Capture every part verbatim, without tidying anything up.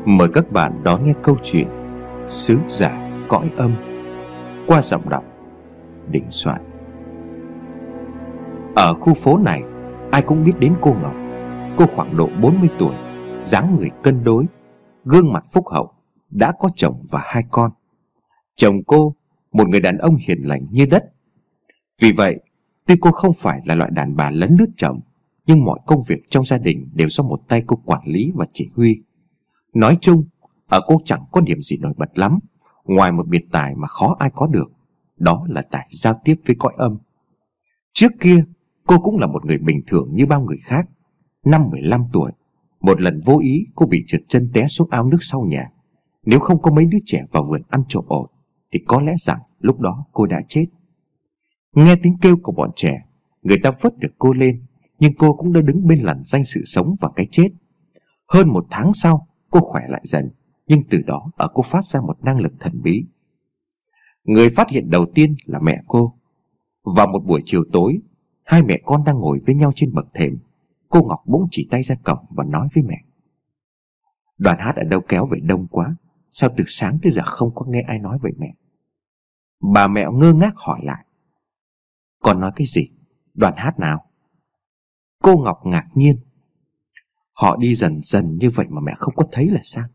Mời các bạn đón nghe câu chuyện Sứ Giả Cõi Âm qua giọng đọc Đình Soạn. Ở khu phố này, ai cũng biết đến cô Ngọc. Cô khoảng độ bốn mươi tuổi, dáng người cân đối, gương mặt phúc hậu, đã có chồng và hai con. Chồng cô, một người đàn ông hiền lành như đất. Vì vậy, tuy cô không phải là loại đàn bà lấn lướt chồng, nhưng mọi công việc trong gia đình đều do một tay cô quản lý và chỉ huy. Nói chung, ở cô chẳng có điểm gì nổi bật lắm, ngoài một biệt tài mà khó ai có được, đó là tài giao tiếp với cõi âm. Trước kia, cô cũng là một người bình thường như bao người khác. Năm mười lăm tuổi, một lần vô ý cô bị trượt chân té xuống ao nước sau nhà. Nếu không có mấy đứa trẻ vào vườn ăn trộm ổi, thì có lẽ rằng lúc đó cô đã chết. Nghe tiếng kêu của bọn trẻ, người ta vớt được cô lên, nhưng cô cũng đã đứng bên lằn ranh sự sống và cái chết. Hơn một tháng sau, cô khỏe lại dần, nhưng từ đó ở cô phát ra một năng lực thần bí. Người phát hiện đầu tiên là mẹ cô. Vào một buổi chiều tối, hai mẹ con đang ngồi với nhau trên bậc thềm. Cô Ngọc bỗng chỉ tay ra cổng và nói với mẹ: "Đoàn hát ở đâu kéo về đông quá, sao từ sáng tới giờ không có nghe ai nói vậy mẹ?" Bà mẹ ngơ ngác hỏi lại: "Con nói cái gì? Đoàn hát nào?" Cô Ngọc ngạc nhiên: "Họ đi dần dần như vậy mà mẹ không có thấy là sao?"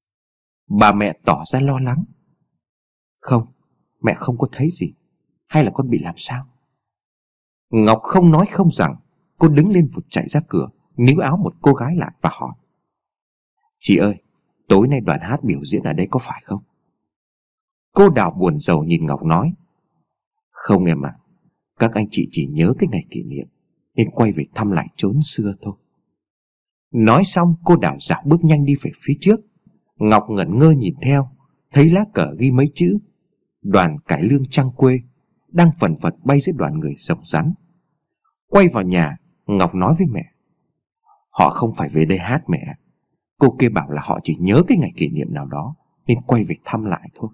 Bà mẹ tỏ ra lo lắng: "Không, mẹ không có thấy gì. Hay là con bị làm sao?" Ngọc không nói không rằng, cô đứng lên vụt chạy ra cửa, níu áo một cô gái lại và hỏi: "Chị ơi, tối nay đoàn hát biểu diễn ở đây có phải không?" Cô Đào buồn rầu nhìn Ngọc nói: "Không em ạ, các anh chị chỉ nhớ cái ngày kỷ niệm nên quay về thăm lại chốn xưa thôi." Nói xong, cô Đào dạo bước nhanh đi về phía trước. Ngọc ngẩn ngơ nhìn theo, thấy lá cờ ghi mấy chữ "Đoàn Cải Lương Trăng Quê" đang phần phật bay giữa đoàn người rồng rắn. Quay vào nhà, Ngọc nói với mẹ: "Họ không phải về đây hát mẹ. Cô kia bảo là họ chỉ nhớ cái ngày kỷ niệm nào đó nên quay về thăm lại thôi."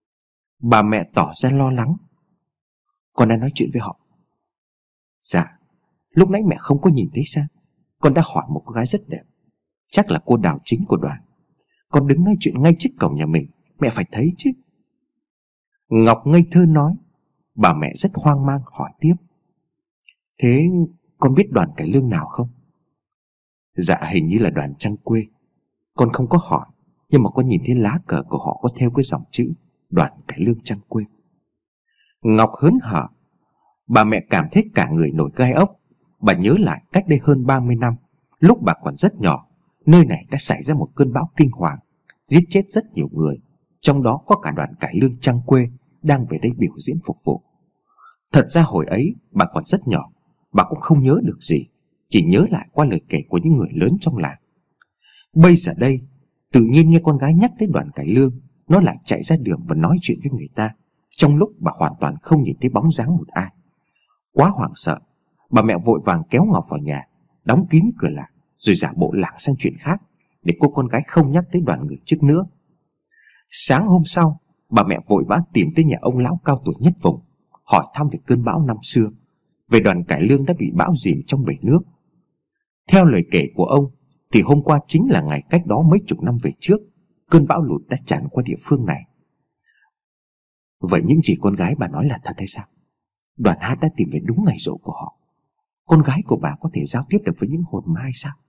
Bà mẹ tỏ ra lo lắng: "Con đã nói chuyện với họ?" "Dạ, lúc nãy mẹ không có nhìn thấy sao? Con đã hỏi một cô gái rất đẹp, chắc là cô Đào chính của đoàn. Con đứng nói chuyện ngay trước cổng nhà mình, mẹ phải thấy chứ." Ngọc ngây thơ nói. Bà mẹ rất hoang mang hỏi tiếp: "Thế con biết đoàn cải lương nào không?" "Dạ hình như là đoàn Trăng Quê. Con không có hỏi, nhưng mà con nhìn thấy lá cờ của họ có theo cái dòng chữ Đoàn Cải Lương Trăng Quê." Ngọc hớn hở. Bà mẹ cảm thấy cả người nổi gai ốc. Bà nhớ lại cách đây hơn ba mươi năm, lúc bà còn rất nhỏ, nơi này đã xảy ra một cơn bão kinh hoàng, giết chết rất nhiều người, trong đó có cả đoàn cải lương Trăng Quê đang về đây biểu diễn phục vụ. Thật ra hồi ấy bà còn rất nhỏ, bà cũng không nhớ được gì, chỉ nhớ lại qua lời kể của những người lớn trong làng. Bây giờ đây, tự nhiên nghe con gái nhắc đến đoàn cải lương, nó lại chạy ra đường và nói chuyện với người ta, trong lúc bà hoàn toàn không nhìn thấy bóng dáng một ai. Quá hoảng sợ, bà mẹ vội vàng kéo Ngọc vào nhà, đóng kín cửa lại, rồi giả bộ lảng sang chuyện khác để cô con gái không nhắc tới đoàn người trước nữa. Sáng hôm sau, bà mẹ vội vã tìm tới nhà ông lão cao tuổi nhất vùng, hỏi thăm về cơn bão năm xưa, về đoàn cải lương đã bị bão dìm trong bể nước. Theo lời kể của ông thì hôm qua chính là ngày cách đó mấy chục năm về trước, cơn bão lụt đã tràn qua địa phương này. Vậy những gì con gái bà nói là thật hay sao? Đoàn hát đã tìm về đúng ngày rỗ của họ. Con gái của bà có thể giao tiếp được với những hồn ma hay sao?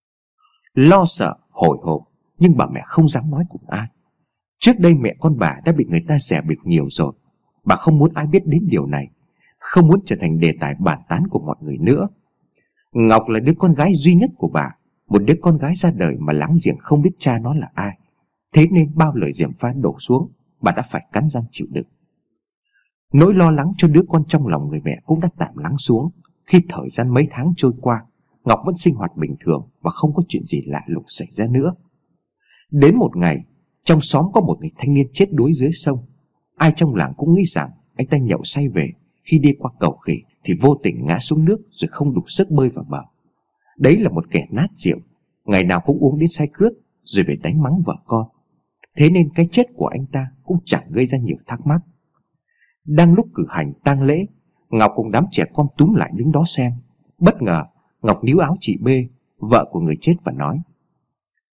Lo sợ, hồi hộp, nhưng bà mẹ không dám nói cùng ai. Trước đây mẹ con bà đã bị người ta dè bịp nhiều rồi. Bà không muốn ai biết đến điều này, không muốn trở thành đề tài bàn tán của mọi người nữa. Ngọc là đứa con gái duy nhất của bà, một đứa con gái ra đời mà láng giềng không biết cha nó là ai. Thế nên bao lời gièm pha đổ xuống, bà đã phải cắn răng chịu đựng. Nỗi lo lắng cho đứa con trong lòng người mẹ cũng đã tạm lắng xuống khi thời gian mấy tháng trôi qua. Ngọc vẫn sinh hoạt bình thường và không có chuyện gì lạ lùng xảy ra nữa. Đến một ngày, trong xóm có một người thanh niên chết đuối dưới sông. Ai trong làng cũng nghĩ rằng anh ta nhậu say về, khi đi qua cầu khỉ thì vô tình ngã xuống nước rồi không đủ sức bơi vào bờ. Đấy là một kẻ nát rượu, ngày nào cũng uống đến say khướt rồi về đánh mắng vợ con. Thế nên cái chết của anh ta cũng chẳng gây ra nhiều thắc mắc. Đang lúc cử hành tang lễ, Ngọc cùng đám trẻ con túm lại đứng đó xem. Bất ngờ Ngọc níu áo chị B, vợ của người chết, và nói: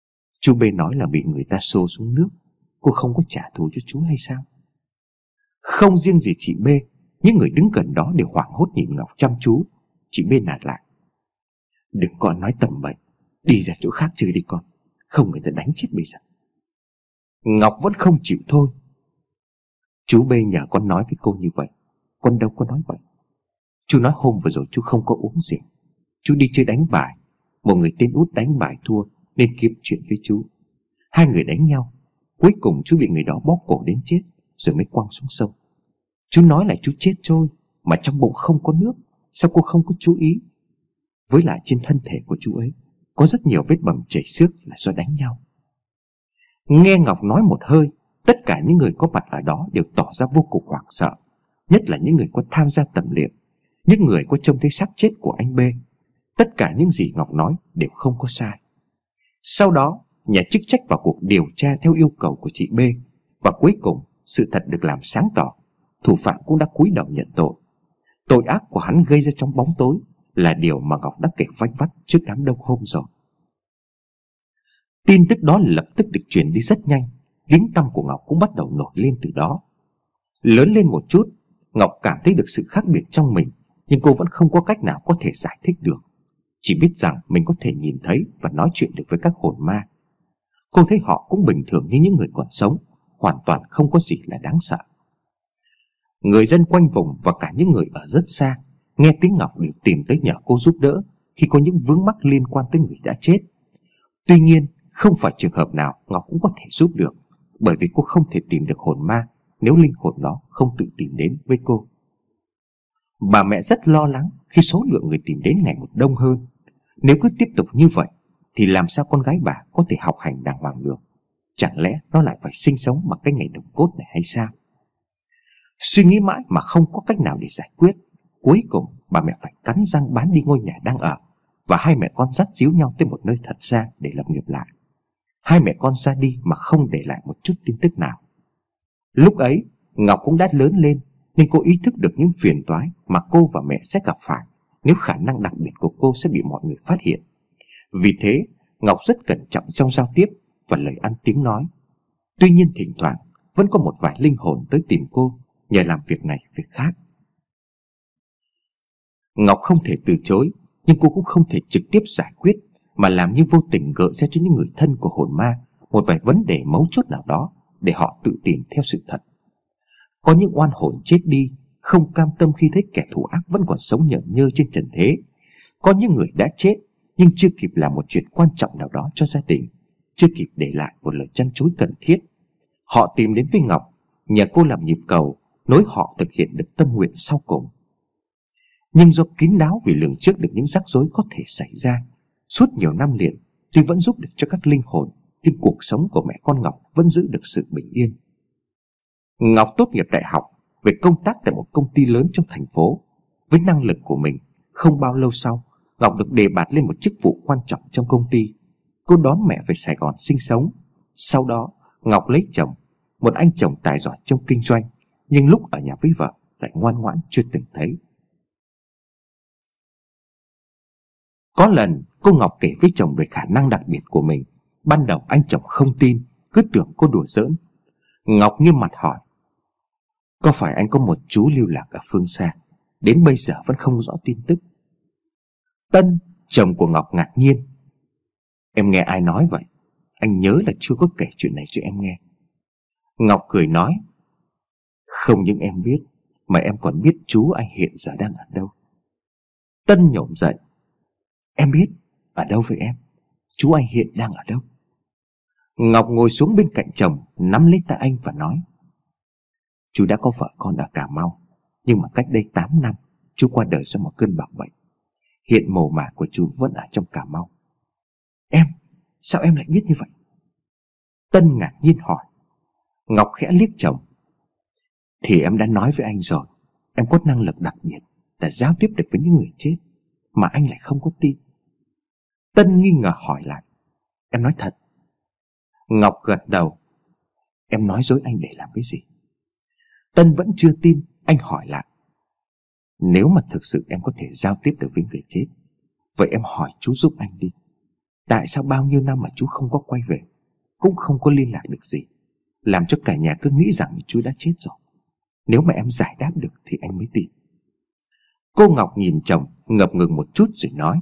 Chú B nói là bị người ta xô xuống nước. Cô không có trả thù cho chú hay sao? Không riêng gì chị B, những người đứng gần đó đều hoảng hốt nhìn Ngọc chăm chú. Chị B nạt lại: "Đừng còn nói tầm bậy, đi ra chỗ khác chơi đi con, không người ta đánh chết bây giờ." Ngọc vẫn không chịu thôi. Chú B nhờ con nói với cô như vậy, con đâu có nói bậy. Chú nói hôm vừa rồi chú không có uống rượu, chú đi chơi đánh bài. Một người tên Út đánh bài thua nên kiếm chuyện với chú. Hai người đánh nhau, cuối cùng chú bị người đó bóp cổ đến chết rồi mới quăng xuống sông. Chú nói là chú chết trôi, mà trong bụng không có nước. Sao cô không có chú ý? Với lại trên thân thể của chú ấy có rất nhiều vết bầm chảy xước là do đánh nhau. Nghe Ngọc nói một hơi, tất cả những người có mặt ở đó đều tỏ ra vô cùng hoảng sợ. Nhất là những người có tham gia tầm liệm, những người có trông thấy xác chết của anh B. Tất cả những gì Ngọc nói đều không có sai. Sau đó, nhà chức trách vào cuộc điều tra theo yêu cầu của chị B. Và cuối cùng, sự thật được làm sáng tỏ. Thủ phạm cũng đã cúi đầu nhận tội. Tội ác của hắn gây ra trong bóng tối là điều mà Ngọc đã kể vanh vách trước đám đông hôm rồi. Tin tức đó lập tức được truyền đi rất nhanh. Tiếng tăm của Ngọc cũng bắt đầu nổi lên từ đó. Lớn lên một chút, Ngọc cảm thấy được sự khác biệt trong mình, nhưng cô vẫn không có cách nào có thể giải thích được. Chỉ biết rằng mình có thể nhìn thấy và nói chuyện được với các hồn ma. Cô thấy họ cũng bình thường như những người còn sống, hoàn toàn không có gì là đáng sợ. Người dân quanh vùng và cả những người ở rất xa nghe tiếng Ngọc đều tìm tới nhờ cô giúp đỡ khi có những vướng mắc liên quan tới người đã chết. Tuy nhiên, không phải trường hợp nào Ngọc cũng có thể giúp được, bởi vì cô không thể tìm được hồn ma nếu linh hồn đó không tự tìm đến với cô. Bà mẹ rất lo lắng khi số lượng người tìm đến ngày một đông hơn. Nếu cứ tiếp tục như vậy thì làm sao con gái bà có thể học hành đàng hoàng được? Chẳng lẽ nó lại phải sinh sống bằng cái ngày đồng cốt này hay sao? Suy nghĩ mãi mà không có cách nào để giải quyết. Cuối cùng bà mẹ phải cắn răng bán đi ngôi nhà đang ở, và hai mẹ con dắt díu nhau tới một nơi thật xa để lập nghiệp lại. Hai mẹ con ra đi mà không để lại một chút tin tức nào. Lúc ấy Ngọc cũng đã lớn lên, nên cô ý thức được những phiền toái mà cô và mẹ sẽ gặp phải nếu khả năng đặc biệt của cô sẽ bị mọi người phát hiện. Vì thế Ngọc rất cẩn trọng trong giao tiếp và lời ăn tiếng nói. Tuy nhiên thỉnh thoảng vẫn có một vài linh hồn tới tìm cô nhờ làm việc này việc khác. Ngọc không thể từ chối, nhưng cô cũng không thể trực tiếp giải quyết, mà làm như vô tình gợi ra cho những người thân của hồn ma một vài vấn đề mấu chốt nào đó để họ tự tìm theo sự thật. Có những oan hồn chết đi không cam tâm khi thấy kẻ thù ác vẫn còn sống nhởn nhơ trên trần thế. Có những người đã chết nhưng chưa kịp làm một chuyện quan trọng nào đó cho gia đình, chưa kịp để lại một lời trăn trối cần thiết. Họ tìm đến với Ngọc, nhờ cô làm nhịp cầu nối họ thực hiện được tâm nguyện sau cùng. Nhưng do kín đáo vì lường trước được những rắc rối có thể xảy ra, suốt nhiều năm liền, tuy vẫn giúp được cho các linh hồn, nhưng cuộc sống của mẹ con Ngọc vẫn giữ được sự bình yên. Ngọc tốt nghiệp đại học về công tác tại một công ty lớn trong thành phố. Với năng lực của mình, không bao lâu sau, Ngọc được đề bạt lên một chức vụ quan trọng trong công ty. Cô đón mẹ về Sài Gòn sinh sống. Sau đó Ngọc lấy chồng, một anh chồng tài giỏi trong kinh doanh, nhưng lúc ở nhà với vợ lại ngoan ngoãn chưa từng thấy. Có lần cô Ngọc kể với chồng về khả năng đặc biệt của mình. Ban đầu anh chồng không tin, cứ tưởng cô đùa giỡn. Ngọc nghiêm mặt hỏi: "Có phải anh có một chú lưu lạc ở phương xa, đến bây giờ vẫn không rõ tin tức?" Tân, chồng của Ngọc, ngạc nhiên: "Em nghe ai nói vậy? Anh nhớ là chưa có kể chuyện này cho em nghe." Ngọc cười nói: "Không những em biết, mà em còn biết chú anh hiện giờ đang ở đâu." Tân nhổm dậy: "Em biết, ở đâu vậy em? Chú anh hiện đang ở đâu?" Ngọc ngồi xuống bên cạnh chồng, nắm lấy tay anh và nói: "Chú đã có vợ con ở Cà Mau, nhưng mà cách đây tám năm chú qua đời do một cơn bạo bệnh. Hiện mồ mả của chú vẫn ở trong Cà Mau." "Em, sao em lại biết như vậy?" Tân ngạc nhiên hỏi. Ngọc khẽ liếc chồng: "Thì em đã nói với anh rồi, em có năng lực đặc biệt là giao tiếp được với những người chết, mà anh lại không có tin." Tân nghi ngờ hỏi lại: "Em nói thật?" Ngọc gật đầu. "Em nói dối anh để làm cái gì?" Tân vẫn chưa tin. Anh hỏi lại: "Nếu mà thực sự em có thể giao tiếp được với người chết, vậy em hỏi chú giúp anh đi. Tại sao bao nhiêu năm mà chú không có quay về? cũng không có liên lạc được gì, làm cho cả nhà cứ nghĩ rằng chú đã chết rồi. Nếu mà em giải đáp được thì anh mới tin. Cô Ngọc nhìn chồng ngập ngừng một chút rồi nói: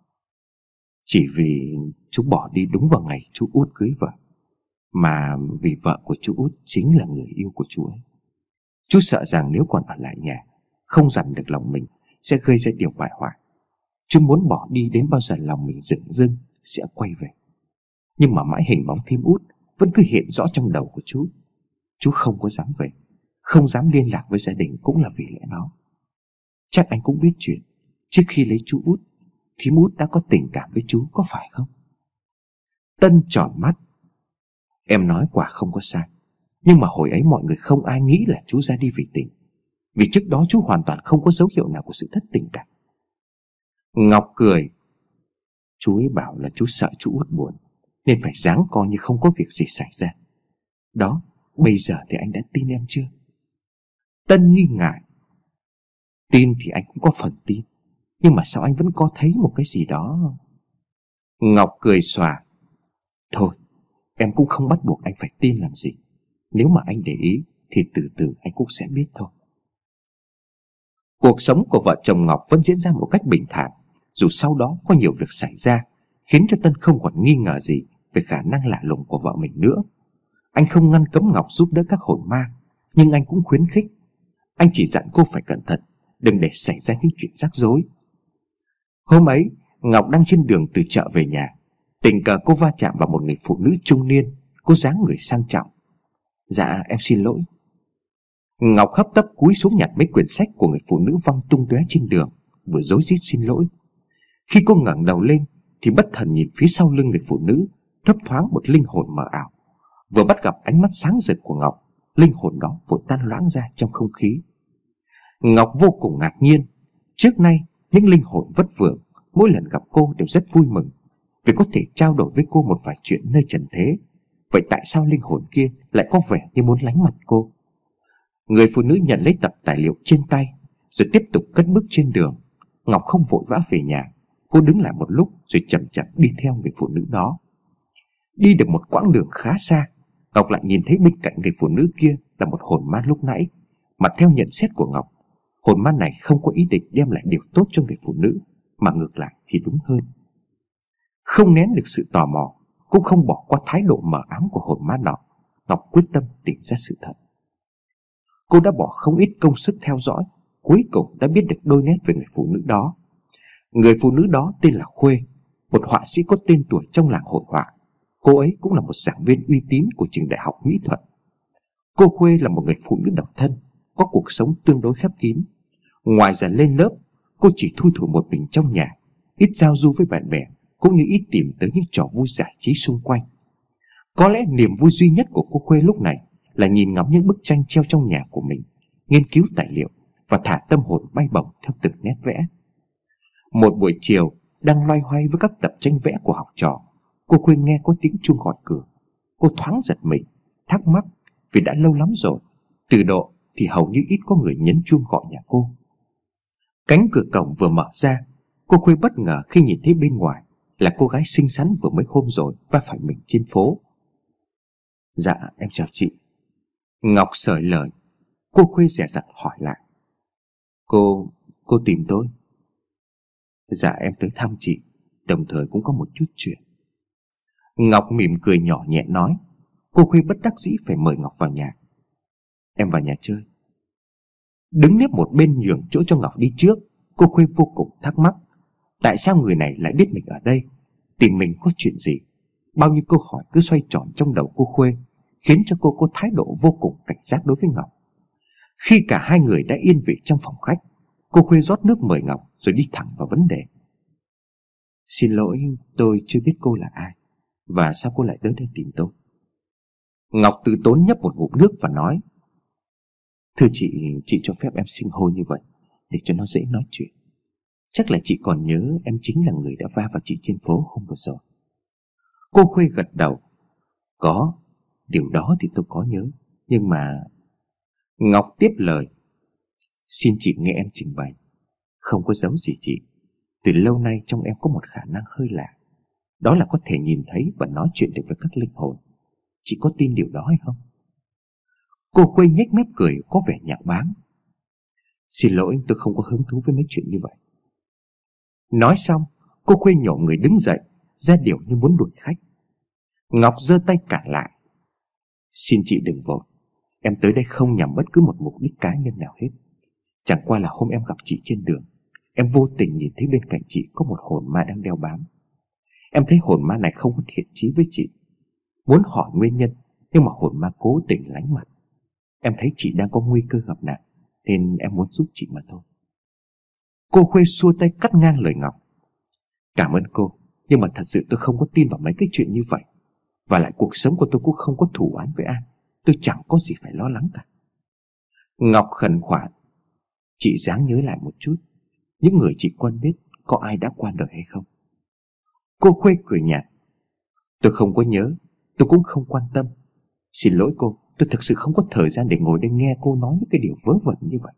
Chỉ vì chú bỏ đi đúng vào ngày chú Út cưới vợ, mà vì vợ của chú Út chính là người yêu của chú ấy. Chú sợ rằng nếu còn ở lại nhà, không dằn được lòng mình, sẽ gây ra điều bại hoại. Chú muốn bỏ đi đến bao giờ lòng mình dửng dưng sẽ quay về. Nhưng mà mãi hình bóng thím Út vẫn cứ hiện rõ trong đầu của chú. Chú không có dám về, không dám liên lạc với gia đình cũng là vì lẽ đó. Chắc anh cũng biết chuyện, trước khi lấy chú Út, thím Út đã có tình cảm với chú, có phải không? Tân tròn mắt. Em nói quả không có sai. Nhưng mà hồi ấy mọi người không ai nghĩ là chú ra đi vì tình, vì trước đó chú hoàn toàn không có dấu hiệu nào của sự thất tình cả. Ngọc cười. Chú ấy bảo là chú sợ chú Út buồn, nên phải giáng co như không có việc gì xảy ra. Đó, bây giờ thì anh đã tin em chưa? Tân nghi ngại. Tin thì anh cũng có phần tin, nhưng mà sao anh vẫn có thấy một cái gì đó. Ngọc cười xòa. Thôi, em cũng không bắt buộc anh phải tin làm gì. Nếu mà anh để ý thì từ từ anh cũng sẽ biết thôi. Cuộc sống của vợ chồng Ngọc vẫn diễn ra một cách bình thản, dù sau đó có nhiều việc xảy ra, khiến cho Tân không còn nghi ngờ gì về khả năng lạ lùng của vợ mình nữa. Anh không ngăn cấm Ngọc giúp đỡ các hồn ma, nhưng anh cũng khuyến khích. Anh chỉ dặn cô phải cẩn thận, đừng để xảy ra những chuyện rắc rối. Hôm ấy, Ngọc đang trên đường từ chợ về nhà, tình cờ cô va chạm vào một người phụ nữ trung niên. Cô dáng người sang trọng. Dạ em xin lỗi. Ngọc hấp tấp cúi xuống nhặt mấy quyển sách của người phụ nữ văng tung tóe trên đường, vừa rối rít xin lỗi. Khi cô ngẩng đầu lên thì bất thần nhìn phía sau lưng người phụ nữ, thấp thoáng một linh hồn mờ ảo. Vừa bắt gặp ánh mắt sáng rực của Ngọc, linh hồn đó vội tan loãng ra trong không khí. Ngọc vô cùng ngạc nhiên. Trước nay những linh hồn vất vưởng mỗi lần gặp cô đều rất vui mừng vì có thể trao đổi với cô một vài chuyện nơi trần thế. Vậy tại sao linh hồn kia lại có vẻ như muốn lánh mặt cô? Người phụ nữ nhận lấy tập tài liệu trên tay rồi tiếp tục cất bước trên đường. Ngọc không vội vã về nhà. Cô đứng lại một lúc rồi chậm chậm đi theo người phụ nữ đó. Đi được một quãng đường khá xa, Ngọc lại nhìn thấy bên cạnh người phụ nữ kia là một hồn ma lúc nãy. Mà theo nhận xét của Ngọc, hồn ma này không có ý định đem lại điều tốt cho người phụ nữ, mà ngược lại thì đúng hơn. Không nén được sự tò mò, cũng không bỏ qua thái độ mờ ám của hồn ma nọ, Ngọc quyết tâm tìm ra sự thật. Cô đã bỏ không ít công sức theo dõi, cuối cùng đã biết được đôi nét về người phụ nữ đó. Người phụ nữ đó tên là Khuê, một họa sĩ có tên tuổi trong làng hội họa. Cô ấy cũng là một giảng viên uy tín của trường đại học mỹ thuật. Cô Khuê là một người phụ nữ độc thân, có cuộc sống tương đối khép kín. Ngoài giờ lên lớp, cô chỉ thui thủi một mình trong nhà, ít giao du với bạn bè, cũng như ít tìm tới những trò vui giải trí xung quanh. Có lẽ niềm vui duy nhất của cô Khuê lúc này là nhìn ngắm những bức tranh treo trong nhà của mình, nghiên cứu tài liệu và thả tâm hồn bay bổng theo từng nét vẽ. Một buổi chiều, đang loay hoay với các tập tranh vẽ của học trò, cô Khuê nghe có tiếng chuông gõ cửa. Cô thoáng giật mình, thắc mắc vì đã lâu lắm rồi, từ độ thì hầu như ít có người nhấn chuông gọi nhà cô. Cánh cửa cổng vừa mở ra, cô Khuê bất ngờ khi nhìn thấy bên ngoài là cô gái xinh xắn vừa mới hôm rồi va phải mình trên phố. Dạ em chào chị. Ngọc sởi lời. Cô Khuê dè dặt hỏi lại. Cô, cô tìm tôi? Dạ em tới thăm chị, đồng thời cũng có một chút chuyện. Ngọc mỉm cười nhỏ nhẹ nói. Cô Khuê bất đắc dĩ phải mời Ngọc vào nhà. Em vào nhà chơi. Đứng nép một bên nhường chỗ cho Ngọc đi trước, cô Khuê vô cùng thắc mắc. Tại sao người này lại biết mình ở đây, tìm mình có chuyện gì? Bao nhiêu câu hỏi cứ xoay tròn trong đầu cô Khuê, khiến cho cô có thái độ vô cùng cảnh giác đối với Ngọc. Khi cả hai người đã yên vị trong phòng khách, cô Khuê rót nước mời Ngọc rồi đi thẳng vào vấn đề. Xin lỗi, tôi chưa biết cô là ai, và sao cô lại tới đây tìm tôi? Ngọc từ tốn nhấp một ngụm nước và nói. Thưa chị, chị cho phép em xưng hô như vậy để cho nó dễ nói chuyện. Chắc là chị còn nhớ em chính là người đã va vào chị trên phố hôm vừa rồi. Cô Khuê gật đầu. Có, điều đó thì tôi có nhớ. Nhưng mà... Ngọc tiếp lời. Xin chị nghe em trình bày. Không có giấu gì chị. Từ lâu nay trong em có một khả năng hơi lạ. Đó là có thể nhìn thấy và nói chuyện được với các linh hồn. Chị có tin điều đó hay không? Cô Khuê nhếch mép cười có vẻ nhạo báng. Xin lỗi, tôi không có hứng thú với mấy chuyện như vậy. Nói xong, cô Khuê nhổm người đứng dậy, ra điều như muốn đuổi khách. Ngọc giơ tay cản lại. Xin chị đừng vội, em tới đây không nhằm bất cứ một mục đích cá nhân nào hết. Chẳng qua là hôm em gặp chị trên đường, em vô tình nhìn thấy bên cạnh chị có một hồn ma đang đeo bám. Em thấy hồn ma này không có thiện chí với chị. Muốn hỏi nguyên nhân, nhưng mà hồn ma cố tình lánh mặt. Em thấy chị đang có nguy cơ gặp nạn, nên em muốn giúp chị mà thôi. Cô Khuê xua tay cắt ngang lời Ngọc. Cảm ơn cô, nhưng mà thật sự tôi không có tin vào mấy cái chuyện như vậy. Và lại cuộc sống của tôi cũng không có thù oán với ai. Tôi chẳng có gì phải lo lắng cả. Ngọc khẩn khoản. Chị ráng nhớ lại một chút, những người chị quen biết có ai đã qua đời hay không? Cô Khuê cười nhạt. Tôi không có nhớ, tôi cũng không quan tâm. Xin lỗi cô, tôi thực sự không có thời gian để ngồi đây nghe cô nói những cái điều vớ vẩn như vậy.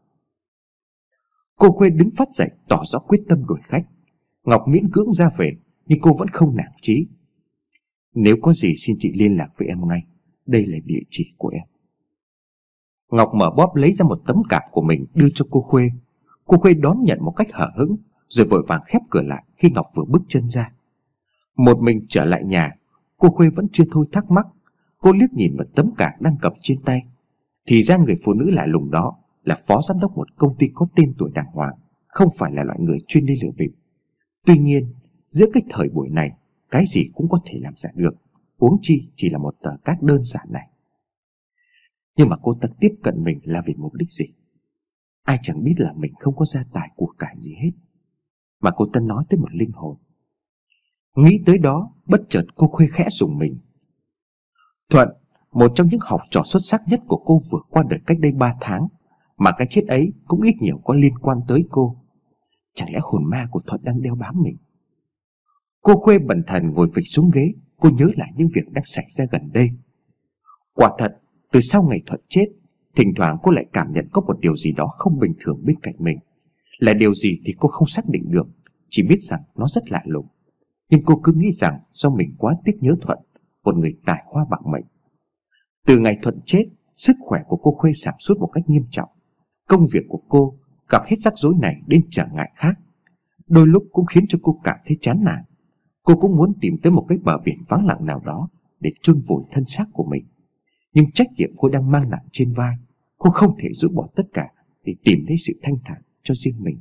Cô Khuê đứng phát dậy, tỏ rõ quyết tâm đuổi khách. Ngọc miễn cưỡng ra về, nhưng cô vẫn không nản chí. Nếu có gì xin chị liên lạc với em ngay. Đây là địa chỉ của em. Ngọc mở bóp lấy ra một tấm cạp của mình đưa cho cô Khuê. Cô Khuê đón nhận một cách hở hững, rồi vội vàng khép cửa lại khi Ngọc vừa bước chân ra. Một mình trở lại nhà, cô Khuê vẫn chưa thôi thắc mắc. Cô liếc nhìn vào tấm cạp đang cầm trên tay. Thì ra người phụ nữ lạ lùng đó là phó giám đốc một công ty có tên tuổi đàng hoàng, không phải là loại người chuyên đi lừa bịp. Tuy nhiên, giữa cái thời buổi này, cái gì cũng có thể làm giả được, huống chi chỉ là một tờ cát đơn giản này. Nhưng mà cô ta tiếp cận mình là vì mục đích gì? Ai chẳng biết là mình không có gia tài của cải gì hết, mà cô ta nói tới một linh hồn. Nghĩ tới đó, bất chợt cô Khuê khẽ rùng mình. Thuận, một trong những học trò xuất sắc nhất của cô, vừa qua đời cách đây ba tháng, mà cái chết ấy cũng ít nhiều có liên quan tới cô. Chẳng lẽ hồn ma của Thuận đang đeo bám mình? Cô Khuê bần thần ngồi phịch xuống ghế. Cô nhớ lại những việc đang xảy ra gần đây. Quả thật, từ sau ngày Thuận chết, thỉnh thoảng cô lại cảm nhận có một điều gì đó không bình thường bên cạnh mình. Là điều gì thì cô không xác định được, chỉ biết rằng nó rất lạ lùng. Nhưng cô cứ nghĩ rằng do mình quá tiếc nhớ Thuận, một người tài hoa bạc mệnh. Từ ngày Thuận chết, sức khỏe của cô Khuê giảm sút một cách nghiêm trọng. Công việc của cô gặp hết rắc rối này đến trở ngại khác, đôi lúc cũng khiến cho cô cảm thấy chán nản. Cô cũng muốn tìm tới một cái bờ biển vắng lặng nào đó để chôn vùi thân xác của mình. Nhưng trách nhiệm cô đang mang nặng trên vai. Cô không thể rũ bỏ tất cả để tìm thấy sự thanh thản cho riêng mình.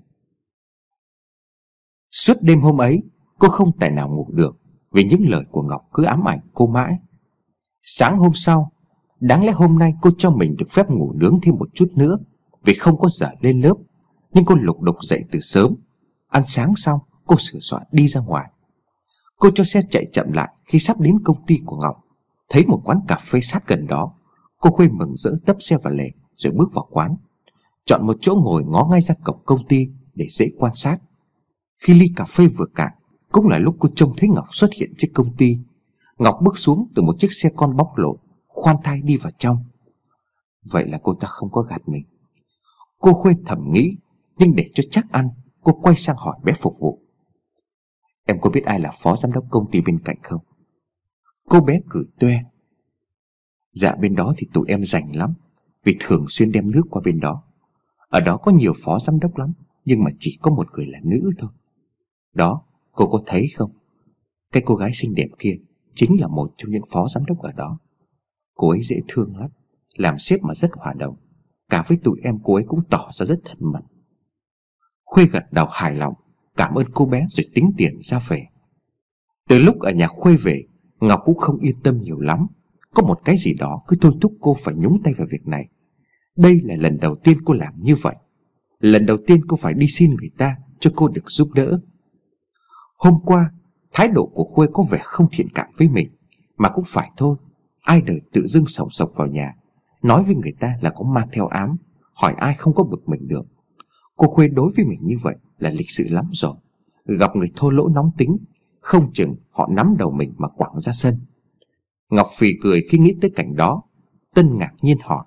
Suốt đêm hôm ấy, cô không tài nào ngủ được vì những lời của Ngọc cứ ám ảnh cô mãi. Sáng hôm sau, đáng lẽ hôm nay cô cho mình được phép ngủ nướng thêm một chút nữa vì không có giờ lên lớp. Nhưng cô lục đục dậy từ sớm. Ăn sáng xong, cô sửa soạn đi ra ngoài. Cô cho xe chạy chậm lại khi sắp đến công ty của Ngọc. Thấy một quán cà phê sát gần đó, cô Khuê mừng rỡ tấp xe vào lề rồi bước vào quán. Chọn một chỗ ngồi ngó ngay ra cổng công ty để dễ quan sát. Khi ly cà phê vừa cạn, cũng là lúc cô trông thấy Ngọc xuất hiện trước công ty. Ngọc bước xuống từ một chiếc xe con bóc lột, khoan thai đi vào trong. Vậy là cô ta không có gạt mình. Cô Khuê thầm nghĩ, nhưng để cho chắc ăn, cô quay sang hỏi bé phục vụ. Em có biết ai là phó giám đốc công ty bên cạnh không? Cô bé cười toe. Dạ bên đó thì tụi em rảnh lắm, vì thường xuyên đem nước qua bên đó. Ở đó có nhiều phó giám đốc lắm, nhưng mà chỉ có một người là nữ thôi. Đó, cô có thấy không? Cái cô gái xinh đẹp kia chính là một trong những phó giám đốc ở đó. Cô ấy dễ thương lắm, làm sếp mà rất hòa đồng. Cả với tụi em cô ấy cũng tỏ ra rất thân mật. Khuê gật đầu hài lòng, cảm ơn cô bé rồi tính tiền ra về. Từ lúc ở nhà Khuê về, Ngọc cũng không yên tâm nhiều lắm. Có một cái gì đó cứ thôi thúc cô phải nhúng tay vào việc này. Đây là lần đầu tiên cô làm như vậy. Lần đầu tiên cô phải đi xin người ta cho cô được giúp đỡ. Hôm qua, thái độ của Khuê có vẻ không thiện cảm với mình. Mà cũng phải thôi, ai đời tự dưng sòng sộc vào nhà, nói với người ta là có ma theo ám, hỏi ai không có bực mình được. Cô Khuê đối với mình như vậy là lịch sự lắm rồi. Gặp người thô lỗ nóng tính, không chừng họ nắm đầu mình mà quẳng ra sân. Ngọc phì cười khi nghĩ tới cảnh đó. Tân ngạc nhiên hỏi,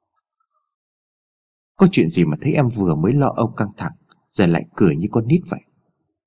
có chuyện gì mà thấy em vừa mới lo âu căng thẳng, giờ lại cười như con nít vậy?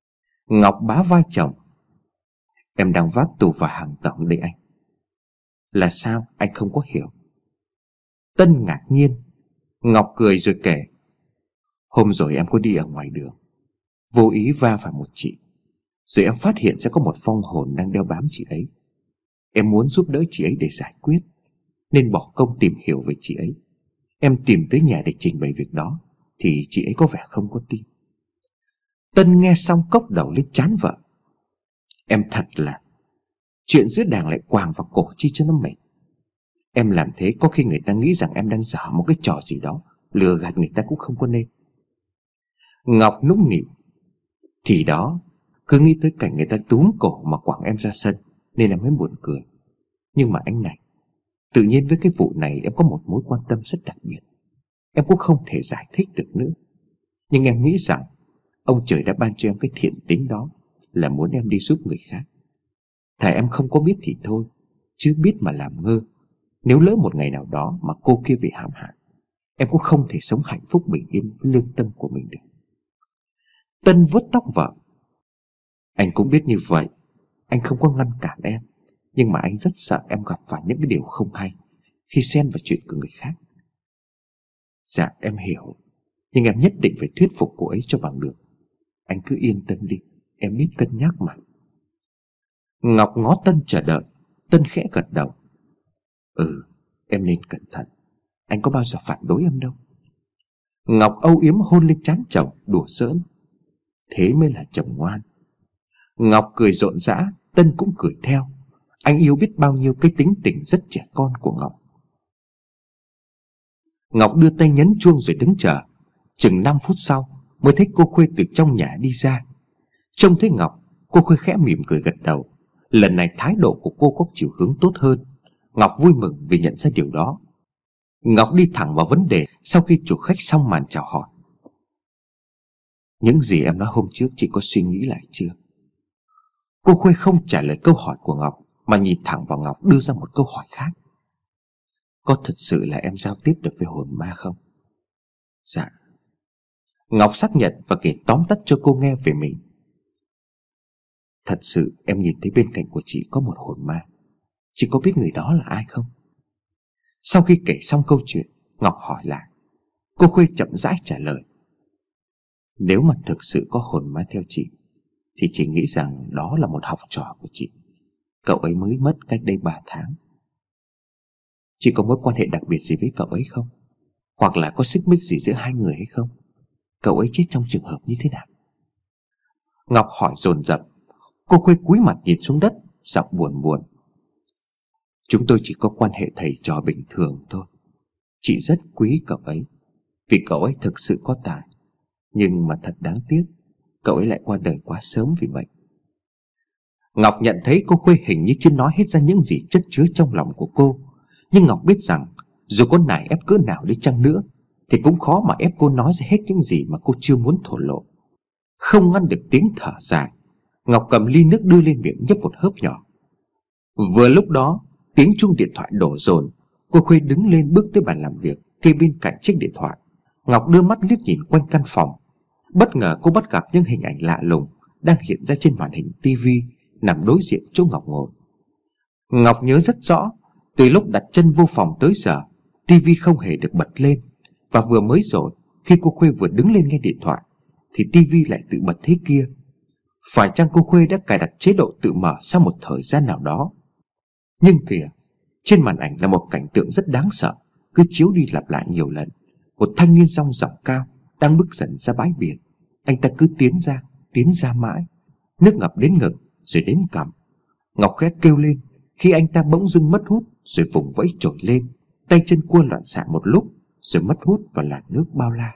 Ngọc bá vai chồng, em đang vác tù và hàng tổng đây anh. Là sao, anh không có hiểu. Tân ngạc nhiên. Ngọc cười rồi kể. Hôm rồi em có đi ở ngoài đường, vô ý va phải một chị. Rồi em phát hiện ra có một vong hồn đang đeo bám chị ấy. Em muốn giúp đỡ chị ấy để giải quyết, nên bỏ công tìm hiểu về chị ấy. Em tìm tới nhà để trình bày việc đó, thì chị ấy có vẻ không có tin. Tân nghe xong cốc đầu lên trán vợ. Em thật là, chuyện giữa đàng lại quàng vào cổ chi cho nó mệt. Em làm thế có khi người ta nghĩ rằng em đang dở một cái trò gì đó, lừa gạt người ta cũng không có nên. Ngọc nũng nịu. Thì đó, cứ nghĩ tới cảnh người ta túm cổ mà quẳng em ra sân, nên em mới buồn cười. Nhưng mà anh này, tự nhiên với cái vụ này em có một mối quan tâm rất đặc biệt. Em cũng không thể giải thích được nữa. Nhưng em nghĩ rằng ông trời đã ban cho em cái thiện tính đó, là muốn em đi giúp người khác. Thà em không có biết thì thôi, chứ biết mà làm ngơ. Nếu lỡ một ngày nào đó mà cô kia bị hãm hại, em cũng không thể sống hạnh phúc bình yên với lương tâm của mình được. Tân vuốt tóc vợ. Anh cũng biết như vậy. Anh không có ngăn cản em, nhưng mà anh rất sợ em gặp phải những cái điều không hay khi xen vào chuyện của người khác. Dạ em hiểu, nhưng em nhất định phải thuyết phục cô ấy cho bằng được. Anh cứ yên tâm đi, em biết cân nhắc mà. Ngọc ngó Tân chờ đợi. Tân khẽ gật đầu. Ừ, em nên cẩn thận. Anh có bao giờ phản đối em đâu. Ngọc âu yếm hôn lên trán chồng, đùa giỡn. Thế mới là chồng ngoan. Ngọc cười rộn rã, Tân cũng cười theo. Anh yêu biết bao nhiêu cái tính tình rất trẻ con của Ngọc. Ngọc đưa tay nhấn chuông rồi đứng chờ. Chừng năm phút sau mới thấy cô Khuê từ trong nhà đi ra. Trông thấy Ngọc, cô Khuê khẽ mỉm cười gật đầu. Lần này thái độ của cô có chiều hướng tốt hơn. Ngọc vui mừng vì nhận ra điều đó. Ngọc đi thẳng vào vấn đề sau khi chủ khách xong màn chào hỏi. Những gì em nói hôm trước chị có suy nghĩ lại chưa? Cô Khuê không trả lời câu hỏi của Ngọc, mà nhìn thẳng vào Ngọc đưa ra một câu hỏi khác. Có thật sự là em giao tiếp được với hồn ma không? Dạ. Ngọc xác nhận và kể tóm tắt cho cô nghe về mình. Thật sự em nhìn thấy bên cạnh của chị có một hồn ma. Chị có biết người đó là ai không? Sau khi kể xong câu chuyện, Ngọc hỏi lại. Cô Khuê chậm rãi trả lời. Nếu mà thực sự có hồn ma theo chị, thì chị nghĩ rằng đó là một học trò của chị. Cậu ấy mới mất cách đây ba tháng. Chị có mối quan hệ đặc biệt gì với cậu ấy không? Hoặc là có xích mích gì giữa hai người hay không? Cậu ấy chết trong trường hợp như thế nào? Ngọc hỏi dồn dập. Cô Khuê cúi mặt nhìn xuống đất, giọng buồn buồn. Chúng tôi chỉ có quan hệ thầy trò bình thường thôi. Chị rất quý cậu ấy, vì cậu ấy thực sự có tài. Nhưng mà thật đáng tiếc, cậu ấy lại qua đời quá sớm vì bệnh. Ngọc nhận thấy cô Khuê hình như chưa nói hết ra những gì chất chứa trong lòng của cô. Nhưng Ngọc biết rằng dù có nài ép cỡ nào đi chăng nữa, thì cũng khó mà ép cô nói ra hết những gì mà cô chưa muốn thổ lộ. Không ngăn được tiếng thở dài, Ngọc cầm ly nước đưa lên miệng nhấp một hớp nhỏ. Vừa lúc đó, tiếng chuông điện thoại đổ dồn. Cô Khuê đứng lên bước tới bàn làm việc, kê bên cạnh chiếc điện thoại. Ngọc đưa mắt liếc nhìn quanh căn phòng. Bất ngờ cô bắt gặp những hình ảnh lạ lùng đang hiện ra trên màn hình tivi nằm đối diện chỗ Ngọc ngồi. Ngọc nhớ rất rõ, từ lúc đặt chân vô phòng tới giờ, tivi không hề được bật lên. Và vừa mới rồi, khi cô Khuê vừa đứng lên nghe điện thoại, thì tivi lại tự bật thế kia. Phải chăng cô Khuê đã cài đặt chế độ tự mở sau một thời gian nào đó? Nhưng kìa, trên màn ảnh là một cảnh tượng rất đáng sợ, cứ chiếu đi lặp lại nhiều lần. Một thanh niên dong dỏng cao đang bước dần ra bãi biển. Anh ta cứ tiến ra, tiến ra mãi. Nước ngập đến ngực, rồi đến cằm. Ngọc khẽ kêu lên khi anh ta bỗng dưng mất hút, rồi vùng vẫy trồi lên, tay chân cua loạn xạ một lúc, rồi mất hút vào làn nước bao la.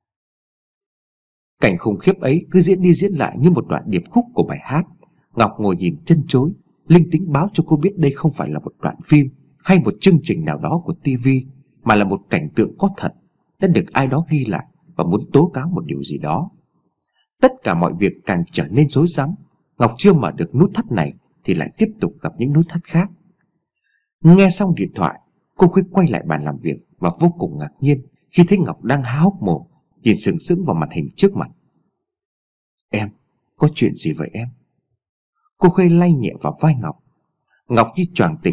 Cảnh khủng khiếp ấy cứ diễn đi diễn lại như một đoạn điệp khúc của bài hát. Ngọc ngồi nhìn chân chối. Linh tính báo cho cô biết đây không phải là một đoạn phim hay một chương trình nào đó của tivi, mà là một cảnh tượng có thật, đã được ai đó ghi lại và muốn tố cáo một điều gì đó. Tất cả mọi việc càng trở nên rối rắm. Ngọc chưa mở được nút thắt này thì lại tiếp tục gặp những nút thắt khác. Nghe xong điện thoại, cô Khuê quay lại bàn làm việc và vô cùng ngạc nhiên khi thấy Ngọc đang há hốc mồm nhìn sừng sững vào màn hình trước mặt. Em, có chuyện gì vậy em? Cô Khuê lay nhẹ vào vai Ngọc. Ngọc như choàng tỉnh,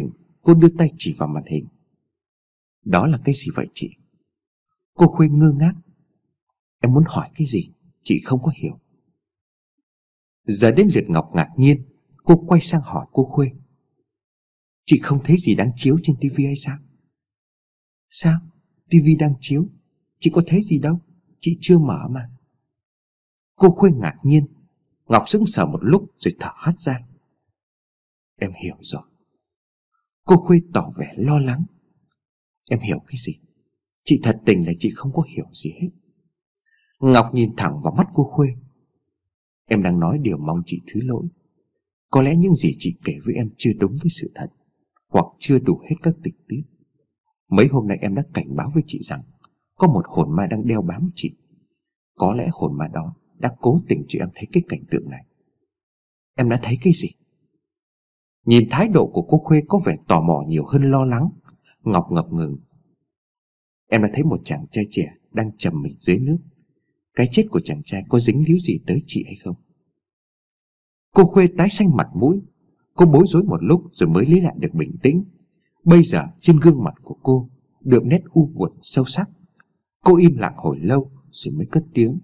Cô đưa tay chỉ vào màn hình. Đó là cái gì vậy chị? Cô Khuê ngơ ngác. Em muốn hỏi cái gì? Chị không có hiểu. Giờ đến lượt Ngọc ngạc nhiên. Cô quay sang hỏi cô Khuê. Chị không thấy gì đang chiếu trên tivi hay sao? Sao? Tivi đang chiếu? Chị có thấy gì đâu, chị chưa mở mà. Cô Khuê ngạc nhiên. Ngọc sững sờ một lúc rồi thở hắt ra. Em hiểu rồi. Cô Khuê tỏ vẻ lo lắng. Em hiểu cái gì? Chị thật tình là chị không có hiểu gì hết. Ngọc nhìn thẳng vào mắt cô Khuê. Em đang nói điều mong chị thứ lỗi. Có lẽ những gì chị kể với em chưa đúng với sự thật, hoặc chưa đủ hết các tình tiết. Mấy hôm nay em đã cảnh báo với chị rằng có một hồn ma đang đeo bám chị. Có lẽ hồn ma đó đã cố tình cho em thấy cái cảnh tượng này. Em đã thấy cái gì? Nhìn thái độ của cô Khuê có vẻ tò mò nhiều hơn lo lắng, Ngọc ngập ngừng. Em đã thấy một chàng trai trẻ đang trầm mình dưới nước. Cái chết của chàng trai có dính líu gì tới chị hay không? Cô Khuê tái xanh mặt mũi. Cô bối rối một lúc rồi mới lấy lại được bình tĩnh. Bây giờ trên gương mặt của cô đượm nét u buồn sâu sắc. Cô im lặng hồi lâu rồi mới cất tiếng.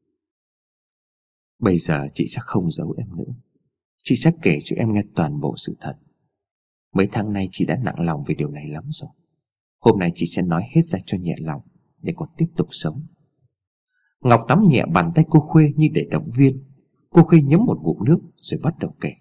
Bây giờ chị sẽ không giấu em nữa. Chị sẽ kể cho em nghe toàn bộ sự thật. Mấy tháng nay chị đã nặng lòng về điều này lắm rồi. Hôm nay chị sẽ nói hết ra cho nhẹ lòng, để còn tiếp tục sống. Ngọc nắm nhẹ bàn tay cô Khuê như để động viên. Cô Khuê nhấm một ngụm nước rồi bắt đầu kể.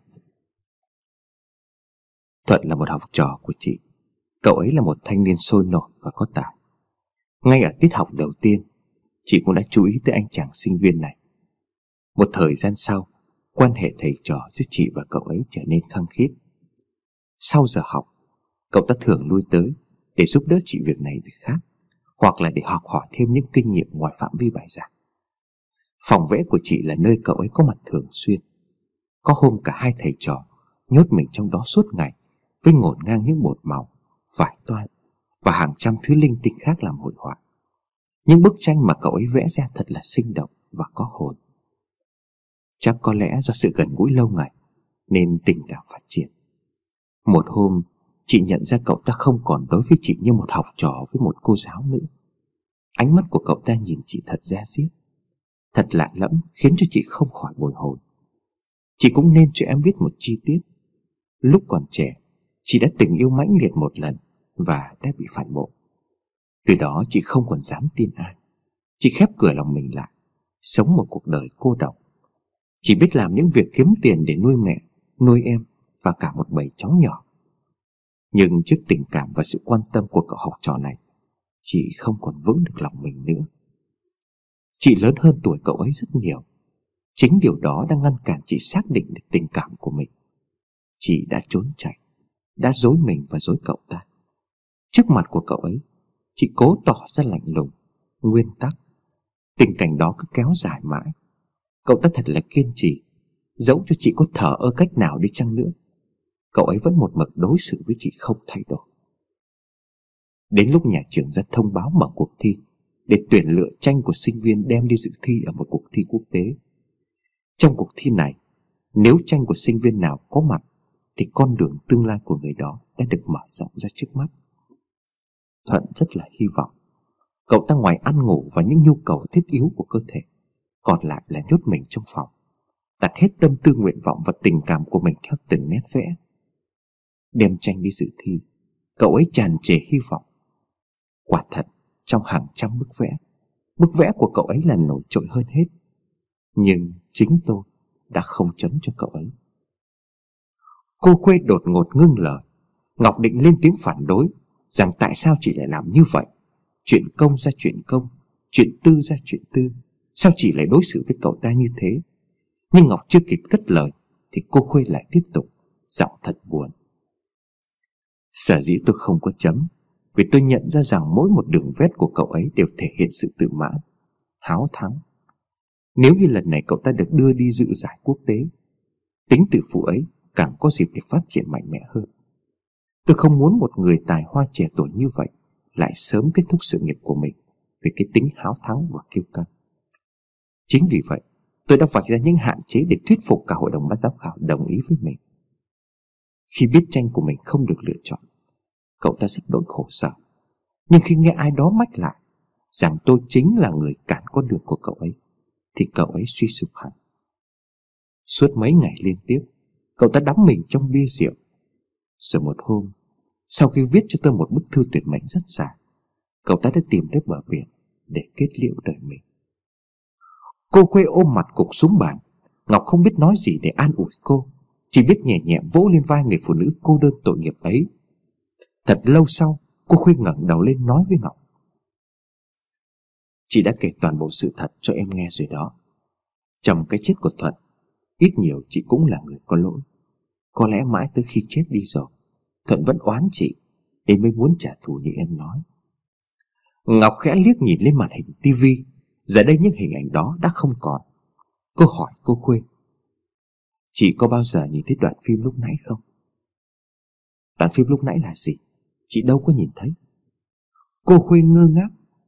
Thuận là một học trò của chị. Cậu ấy là một thanh niên sôi nổi và có tài. Ngay ở tiết học đầu tiên, chị cũng đã chú ý tới anh chàng sinh viên này. Một thời gian sau, quan hệ thầy trò giữa chị và cậu ấy trở nên khăng khít. Sau giờ học, cậu ta thường lui tới để giúp đỡ chị việc này việc khác, hoặc là để học hỏi thêm những kinh nghiệm ngoài phạm vi bài giảng. Phòng vẽ của chị là nơi cậu ấy có mặt thường xuyên. Có hôm cả hai thầy trò nhốt mình trong đó suốt ngày, với ngổn ngang những bột màu, vải toan và hàng trăm thứ linh tinh khác làm hội họa. Những bức tranh mà cậu ấy vẽ ra thật là sinh động và có hồn. Chắc có lẽ do sự gần gũi lâu ngày nên tình cảm phát triển. Một hôm, chị nhận ra cậu ta không còn đối với chị như một học trò với một cô giáo nữa. Ánh mắt của cậu ta nhìn chị thật da diết, thật lạ lẫm, khiến cho chị không khỏi bồi hồi. Chị cũng nên cho em biết một chi tiết. Lúc còn trẻ, chị đã tình yêu mãnh liệt một lần và đã bị phản bội. Từ đó chị không còn dám tin ai. Chị khép cửa lòng mình lại, sống một cuộc đời cô độc. Chị biết làm những việc kiếm tiền để nuôi mẹ, nuôi em và cả một bầy cháu nhỏ. Nhưng trước tình cảm và sự quan tâm của cậu học trò này, chị không còn vững được lòng mình nữa. Chị lớn hơn tuổi cậu ấy rất nhiều. Chính điều đó đang ngăn cản chị xác định được tình cảm của mình. Chị đã trốn chạy, đã dối mình và dối cậu ta. Trước mặt của cậu ấy, chị cố tỏ ra lạnh lùng, nguyên tắc. Tình cảnh đó cứ kéo dài mãi. Cậu ta thật là kiên trì. Dẫu cho chị có thờ ơ cách nào đi chăng nữa, cậu ấy vẫn một mực đối xử với chị không thay đổi. Đến lúc nhà trường ra thông báo mở cuộc thi để tuyển lựa tranh của sinh viên đem đi dự thi ở một cuộc thi quốc tế. Trong cuộc thi này, nếu tranh của sinh viên nào có mặt thì con đường tương lai của người đó đã được mở rộng ra trước mắt. Thuận rất là hy vọng. Cậu ta ngoài ăn ngủ và những nhu cầu thiết yếu của cơ thể, còn lại là nhốt mình trong phòng, đặt hết tâm tư nguyện vọng và tình cảm của mình theo từng nét vẽ. Đem tranh đi dự thi, cậu ấy tràn trề hy vọng. Quả thật, trong hàng trăm bức vẽ, bức vẽ của cậu ấy là nổi trội hơn hết. Nhưng chính tôi đã không chấm cho cậu ấy. Cô Khuê đột ngột ngưng lời. Ngọc định lên tiếng phản đối rằng tại sao chị lại làm như vậy. Chuyện công ra chuyện công, chuyện tư ra chuyện tư, sao chị lại đối xử với cậu ta như thế? Nhưng Ngọc chưa kịp cất lời thì cô Khuê lại tiếp tục, giọng thật buồn. Sở dĩ tôi không có chấm vì tôi nhận ra rằng mỗi một đường vét của cậu ấy đều thể hiện sự tự mãn, háo thắng. Nếu như lần này cậu ta được đưa đi dự giải quốc tế, tính tự phụ ấy càng có dịp để phát triển mạnh mẽ hơn. Tôi không muốn một người tài hoa trẻ tuổi như vậy lại sớm kết thúc sự nghiệp của mình vì cái tính háo thắng và kiêu căng. Chính vì vậy, tôi đã vạch ra những hạn chế để thuyết phục cả hội đồng ban giám khảo đồng ý với mình. Khi biết tranh của mình không được lựa chọn, cậu ta rất đỗi khổ sở. Nhưng khi nghe ai đó mách lại rằng tôi chính là người cản con đường của cậu ấy, thì cậu ấy suy sụp hẳn. Suốt mấy ngày liên tiếp, cậu ta đắm mình trong bia rượu. Rồi một hôm, sau khi viết cho tôi một bức thư tuyệt mệnh rất dài, cậu ta đã tìm tới bờ biển để kết liễu đời mình. Cô Khuê ôm mặt gục xuống bàn. Ngọc không biết nói gì để an ủi cô, chỉ biết nhẹ nhẹ vỗ lên vai người phụ nữ cô đơn tội nghiệp ấy. Thật lâu sau, cô Khuê ngẩng đầu lên nói với Ngọc: "Chị đã kể toàn bộ sự thật cho em nghe rồi đó. Trong cái chết của Thuận, ít nhiều chị cũng là người có lỗi. Có lẽ mãi tới khi chết đi rồi, Thuận vẫn oán chị nên mới muốn trả thù như em nói." Ngọc khẽ liếc nhìn lên màn hình tivi. Giờ đây những hình ảnh đó đã không còn. Cô hỏi cô Khuê: "Chị có bao giờ nhìn thấy đoạn phim lúc nãy không?" "Đoạn phim lúc nãy là gì? Chị đâu có nhìn thấy." Cô Khuê ngơ ngác: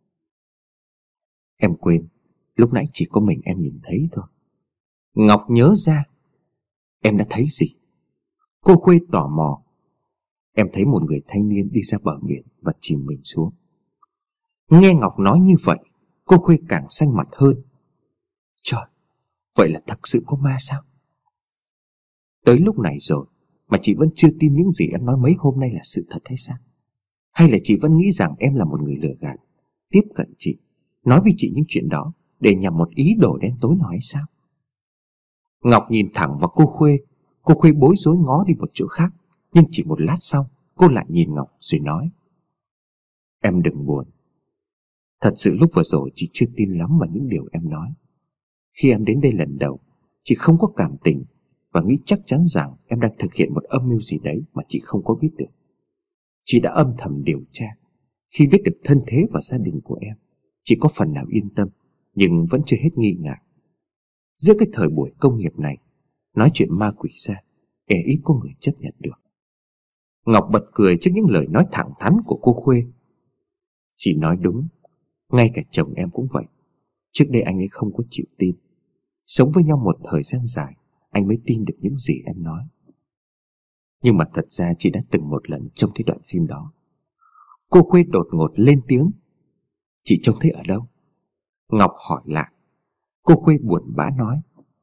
"Em quên, lúc nãy chỉ có mình em nhìn thấy thôi." Ngọc nhớ ra: "Em đã thấy gì?" Cô Khuê tò mò: "Em thấy một người thanh niên đi ra bờ biển và chìm mình xuống." Nghe Ngọc nói như vậy, cô Khuê càng xanh mặt hơn. Trời, vậy là thật sự có ma sao? Tới lúc này rồi mà chị vẫn chưa tin những gì em nói mấy hôm nay là sự thật hay sao? Hay là chị vẫn nghĩ rằng em là một người lừa gạt, tiếp cận chị, nói với chị những chuyện đó để nhằm một ý đồ đen tối nào hay sao? Ngọc nhìn thẳng vào cô Khuê. Cô Khuê bối rối ngó đi một chỗ khác. Nhưng chỉ một lát sau, cô lại nhìn Ngọc rồi nói: "Em đừng buồn. Thật sự lúc vừa rồi chị chưa tin lắm vào những điều em nói. Khi em đến đây lần đầu, chị không có cảm tình và nghĩ chắc chắn rằng em đang thực hiện một âm mưu gì đấy mà chị không có biết được. Chị đã âm thầm điều tra. Khi biết được thân thế và gia đình của em, chị có phần nào yên tâm, nhưng vẫn chưa hết nghi ngại. Giữa cái thời buổi công nghiệp này, nói chuyện ma quỷ ra, e ít có người chấp nhận được." Ngọc bật cười trước những lời nói thẳng thắn của cô Khuê. "Chị nói đúng. Ngay cả chồng em cũng vậy. Trước đây anh ấy không có chịu tin. Sống với nhau một thời gian dài, anh mới tin được những gì em nói. Nhưng mà thật ra chị đã từng một lần trông thấy đoạn phim đó." Cô Khuê đột ngột lên tiếng: "Chị trông thấy ở đâu?" Ngọc hỏi lại. Cô Khuê buồn bã nói: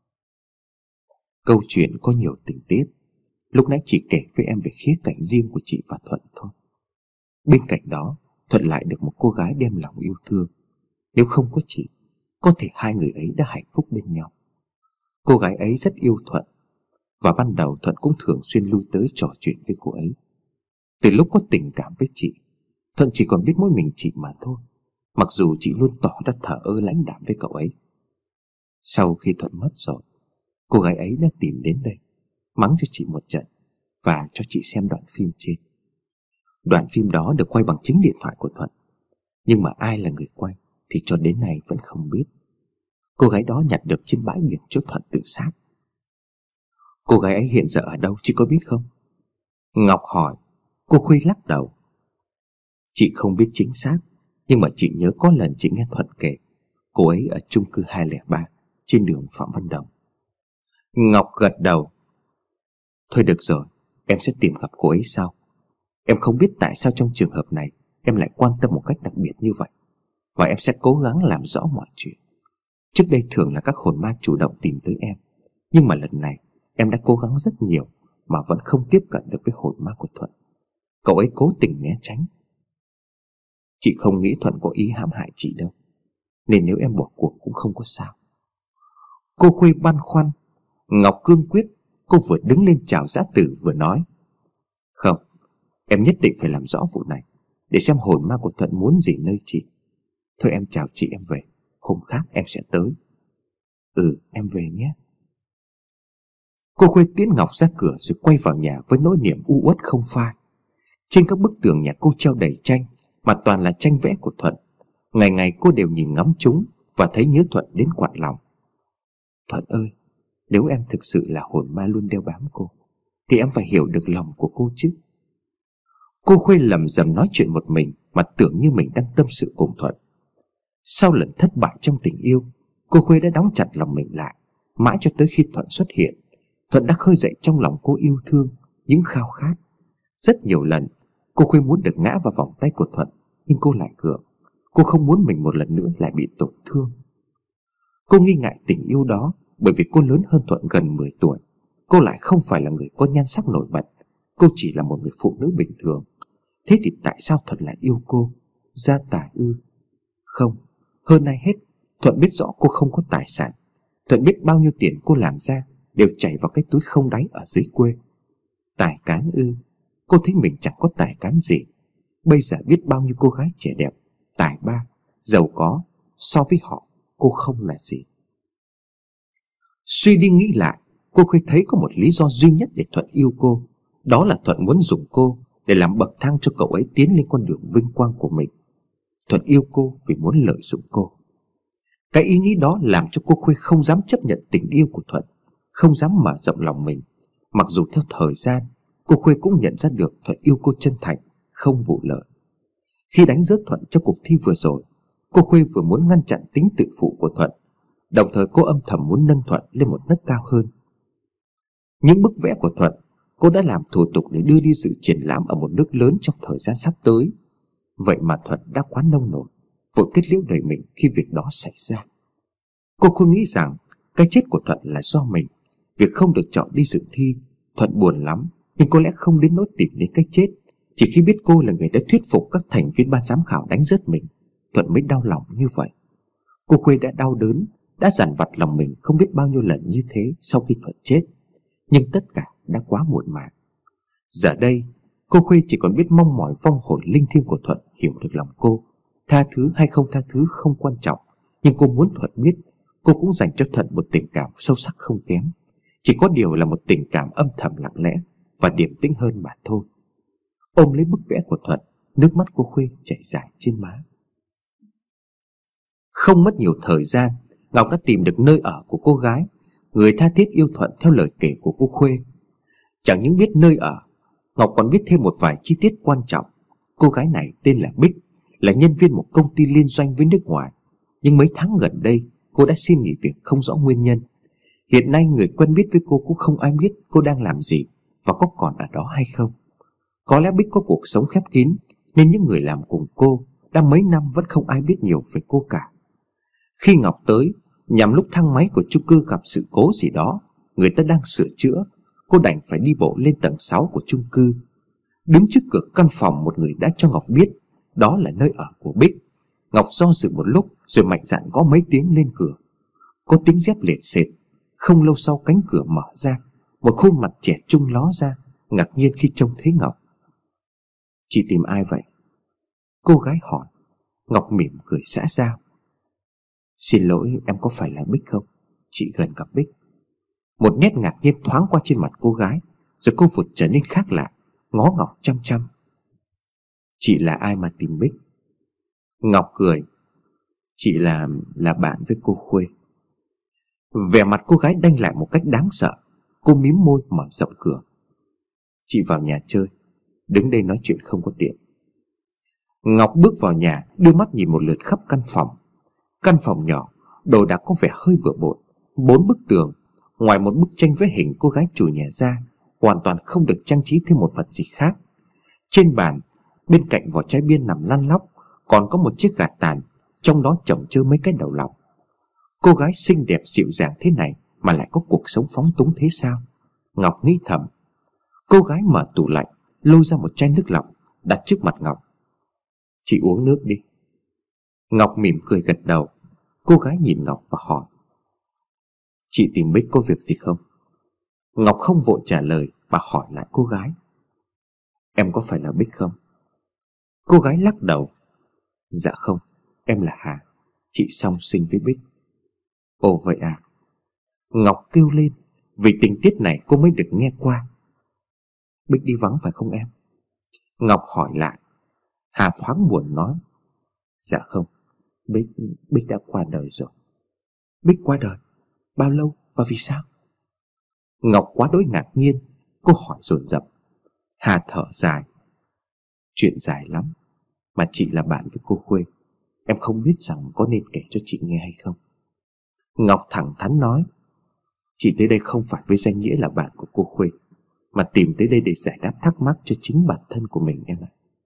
"Câu chuyện có nhiều tình tiết. Lúc nãy chị kể với em về khía cạnh riêng của chị và Thuận thôi. Bên cạnh đó, Thuận lại được một cô gái đem lòng yêu thương. Nếu không có chị, có thể hai người ấy đã hạnh phúc bên nhau. Cô gái ấy rất yêu Thuận, và ban đầu Thuận cũng thường xuyên lui tới trò chuyện với cô ấy. Từ lúc có tình cảm với chị, Thuận chỉ còn biết mỗi mình chị mà thôi, mặc dù chị luôn tỏ ra thờ ơ lãnh đạm với cậu ấy. Sau khi Thuận mất rồi, cô gái ấy đã tìm đến đây, mắng cho chị một trận và cho chị xem đoạn phim trên. Đoạn phim đó được quay bằng chính điện thoại của Thuận, nhưng mà ai là người quay thì cho đến nay vẫn không biết. Cô gái đó nhặt được trên bãi biển chỗ Thuận tự sát. Cô gái ấy hiện giờ ở đâu chị có biết không?" Ngọc hỏi. Cô Khuê lắc đầu. "Chị không biết chính xác, nhưng mà chị nhớ có lần chị nghe Thuận kể cô ấy ở chung cư hai không ba trên đường Phạm Văn Đồng." Ngọc gật đầu. "Thôi được rồi, em sẽ tìm gặp cô ấy sau. Em không biết tại sao trong trường hợp này em lại quan tâm một cách đặc biệt như vậy, và em sẽ cố gắng làm rõ mọi chuyện. Trước đây thường là các hồn ma chủ động tìm tới em, nhưng mà lần này em đã cố gắng rất nhiều mà vẫn không tiếp cận được với hồn ma của Thuận. Cậu ấy cố tình né tránh. Chị không nghĩ Thuận có ý hãm hại chị đâu, nên nếu em bỏ cuộc cũng không có sao." Cô Khuê băn khoăn. Ngọc cương quyết. Cô vừa đứng lên chào giã từ vừa nói: "Không, em nhất định phải làm rõ vụ này, để xem hồn ma của Thuận muốn gì nơi chị. Thôi em chào chị, em về. Hôm khác em sẽ tới." "Ừ, em về nhé." Cô Khuê tiễn Ngọc ra cửa rồi quay vào nhà với nỗi niềm u uất không phai. Trên các bức tường nhà cô treo đầy tranh, mà toàn là tranh vẽ của Thuận. Ngày ngày cô đều nhìn ngắm chúng và thấy nhớ Thuận đến quặn lòng. Thuận ơi, nếu em thực sự là hồn ma luôn đeo bám cô, thì em phải hiểu được lòng của cô chứ. Cô Khuê lầm rầm nói chuyện một mình mà tưởng như mình đang tâm sự cùng Thuận. Sau lần thất bại trong tình yêu, cô Khuê đã đóng chặt lòng mình lại. Mãi cho tới khi Thuận xuất hiện, Thuận đã khơi dậy trong lòng cô yêu thương, những khao khát. Rất nhiều lần Cô Khuê muốn được ngã vào vòng tay của Thuận, nhưng cô lại gượng. Cô không muốn mình một lần nữa lại bị tổn thương. Cô nghi ngại tình yêu đó bởi vì cô lớn hơn Thuận gần mười tuổi. Cô lại không phải là người có nhan sắc nổi bật. Cô chỉ là một người phụ nữ bình thường. Thế thì tại sao Thuận lại yêu cô? Gia tài ư? Không, hơn ai hết, Thuận biết rõ cô không có tài sản. Thuận biết bao nhiêu tiền cô làm ra đều chảy vào cái túi không đáy ở dưới quê. Tài cán ư? Cô thấy mình chẳng có tài cán gì. Bây giờ biết bao nhiêu cô gái trẻ đẹp, tài ba, giàu có, so với họ cô không là gì. Suy đi nghĩ lại, cô Khuê thấy có một lý do duy nhất để Thuận yêu cô. Đó là Thuận muốn dùng cô để làm bậc thang cho cậu ấy tiến lên con đường vinh quang của mình. Thuận yêu cô vì muốn lợi dụng cô. Cái ý nghĩ đó làm cho cô Khuê không dám chấp nhận tình yêu của Thuận, không dám mở rộng lòng mình. Mặc dù theo thời gian, cô Khuê cũng nhận ra được Thuận yêu cô chân thành, không vụ lợi. Khi đánh rớt Thuận trong cuộc thi vừa rồi, cô Khuê vừa muốn ngăn chặn tính tự phụ của Thuận, đồng thời cô âm thầm muốn nâng Thuận lên một nấc cao hơn. Những bức vẽ của Thuận, cô đã làm thủ tục để đưa đi dự triển lãm ở một nước lớn trong thời gian sắp tới. Vậy mà Thuận đã quá nông nổi, vội kết liễu đời mình khi việc đó xảy ra. Cô không nghĩ rằng cái chết của Thuận là do mình. Việc không được chọn đi dự thi, Thuận buồn lắm, nhưng có lẽ không đến nỗi tìm đến cái chết. Chỉ khi biết cô là người đã thuyết phục các thành viên ban giám khảo đánh rớt mình, Thuận mới đau lòng như vậy. Cô Khuê đã đau đớn, đã dằn vặt lòng mình không biết bao nhiêu lần như thế sau khi Thuận chết. Nhưng tất cả đã quá muộn màng. Giờ đây, cô Khuê chỉ còn biết mong mỏi vong hồn linh thiêng của Thuận hiểu được lòng cô. Tha thứ hay không tha thứ không quan trọng, nhưng cô muốn Thuận biết cô cũng dành cho Thuận một tình cảm sâu sắc không kém. Chỉ có điều là một tình cảm âm thầm lặng lẽ và điềm tĩnh hơn mà thôi. Ôm lấy bức vẽ của Thuận, nước mắt cô Khuê chảy dài trên má. Không mất nhiều thời gian, Ngọc đã tìm được nơi ở của cô gái, người tha thiết yêu Thuận theo lời kể của cô Khuê. Chẳng những biết nơi ở, Ngọc còn biết thêm một vài chi tiết quan trọng. Cô gái này tên là Bích, là nhân viên một công ty liên doanh với nước ngoài. Nhưng mấy tháng gần đây, cô đã xin nghỉ việc không rõ nguyên nhân. Hiện nay người quen biết với cô cũng không ai biết cô đang làm gì và có còn ở đó hay không. Có lẽ Bích có cuộc sống khép kín, nên những người làm cùng cô đã mấy năm vẫn không ai biết nhiều về cô cả. Khi Ngọc tới, nhằm lúc thang máy của chung cư gặp sự cố gì đó, người ta đang sửa chữa, cô đành phải đi bộ lên tầng sáu của chung cư. Đứng trước cửa căn phòng, một người đã cho Ngọc biết đó là nơi ở của Bích. Ngọc do dự một lúc rồi mạnh dạn gõ mấy tiếng lên cửa. Có tiếng dép lệch sệt. Không lâu sau cánh cửa mở ra, một khuôn mặt trẻ trung ló ra, ngạc nhiên khi trông thấy Ngọc. Chị tìm ai vậy? Cô gái hỏi. Ngọc mỉm cười xã giao. Xin lỗi, em có phải là Bích không? Chị gần gặp Bích. Một nét ngạc nhiên thoáng qua trên mặt cô gái, rồi cô vụt trở nên khác lạ, ngó Ngọc chăm chăm. Chị là ai mà tìm Bích? Ngọc cười. Chị là là bạn với cô Khuê. Vẻ mặt cô gái đanh lại một cách đáng sợ. Cô mím môi mở rộng cửa. Chị vào nhà chơi, đứng đây nói chuyện không có tiện. Ngọc bước vào nhà, đưa mắt nhìn một lượt khắp căn phòng. Căn phòng nhỏ, đồ đạc có vẻ hơi bừa bộn. Bốn bức tường, ngoài một bức tranh vẽ hình cô gái chủ nhà ra, hoàn toàn không được trang trí thêm một vật gì khác. Trên bàn, bên cạnh vỏ chai bia nằm lăn lóc, còn có một chiếc gạt tàn, trong đó chồng chơ mấy cái đầu lọc. Cô gái xinh đẹp dịu dàng thế này mà lại có cuộc sống phóng túng thế sao? Ngọc nghĩ thầm. Cô gái mở tủ lạnh, lôi ra một chai nước lọc, đặt trước mặt Ngọc. Chị uống nước đi. Ngọc mỉm cười gật đầu. Cô gái nhìn Ngọc và hỏi. Chị tìm Bích có việc gì không? Ngọc không vội trả lời mà hỏi lại cô gái. Em có phải là Bích không? Cô gái lắc đầu. Dạ không, em là Hà, chị song sinh với Bích. Ồ vậy à? Ngọc kêu lên, vì tình tiết này cô mới được nghe qua. Bích đi vắng phải không em? Ngọc hỏi lại. Hà thoáng buồn nói. Dạ không, Bích, Bích đã qua đời rồi. Bích qua đời? Bao lâu và vì sao? Ngọc quá đỗi ngạc nhiên. Cô hỏi dồn dập. Hà thở dài. Chuyện dài lắm, mà chị là bạn với cô Khuê, em không biết rằng có nên kể cho chị nghe hay không. Ngọc thẳng thắn nói. Chị tới đây không phải với danh nghĩa là bạn của cô Khuê, mà tìm tới đây để giải đáp thắc mắc cho chính bản thân của mình em ạ.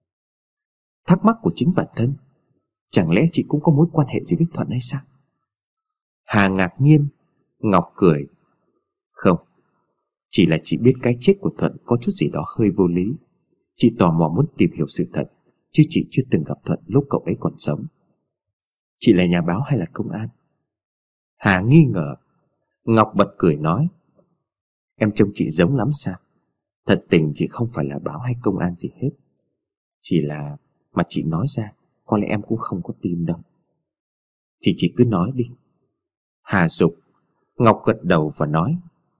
thắc mắc của chính bản thân. Chẳng lẽ chị cũng có mối quan hệ gì với Thuận hay sao? Hà ngạc nhiên. Ngọc cười. Không, chỉ là chị biết cái chết của Thuận có chút gì đó hơi vô lý. Chị tò mò muốn tìm hiểu sự thật, chứ chị chưa từng gặp Thuận lúc cậu ấy còn sống. Chị là nhà báo hay là công an? Hà nghi ngờ. Ngọc bật cười nói. Em trông chị giống lắm sao? Thật tình chị không phải là báo hay công an gì hết. Chỉ là mà chị nói ra có lẽ em cũng không có tin đâu. Thì chị cứ nói đi. Hà giục. Ngọc gật đầu và nói.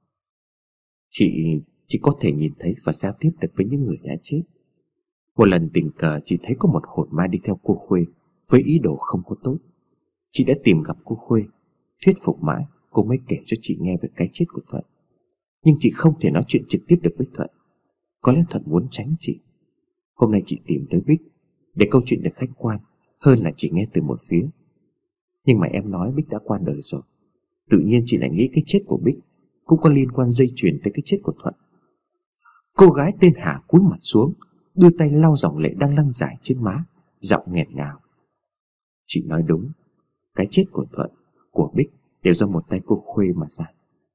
Chị Chị có thể nhìn thấy và giao tiếp được với những người đã chết. Một lần tình cờ chị thấy có một hồn ma đi theo cô Khuê với ý đồ không có tốt. Chị đã tìm gặp cô Khuê, thuyết phục mãi cô mới kể cho chị nghe về cái chết của Thuận. Nhưng chị không thể nói chuyện trực tiếp được với Thuận. Có lẽ Thuận muốn tránh chị. Hôm nay chị tìm tới Bích để câu chuyện được khách quan hơn là chỉ nghe từ một phía. Nhưng mà em nói Bích đã qua đời rồi, tự nhiên chị lại nghĩ cái chết của Bích cũng có liên quan dây chuyền tới cái chết của Thuận. Cô gái tên Hà cúi mặt xuống, đưa tay lau dòng lệ đang lăn dài trên má, giọng nghẹn ngào. Chị nói đúng, cái chết của Thuận, của Bích đều do một tay cô Khuê mà ra.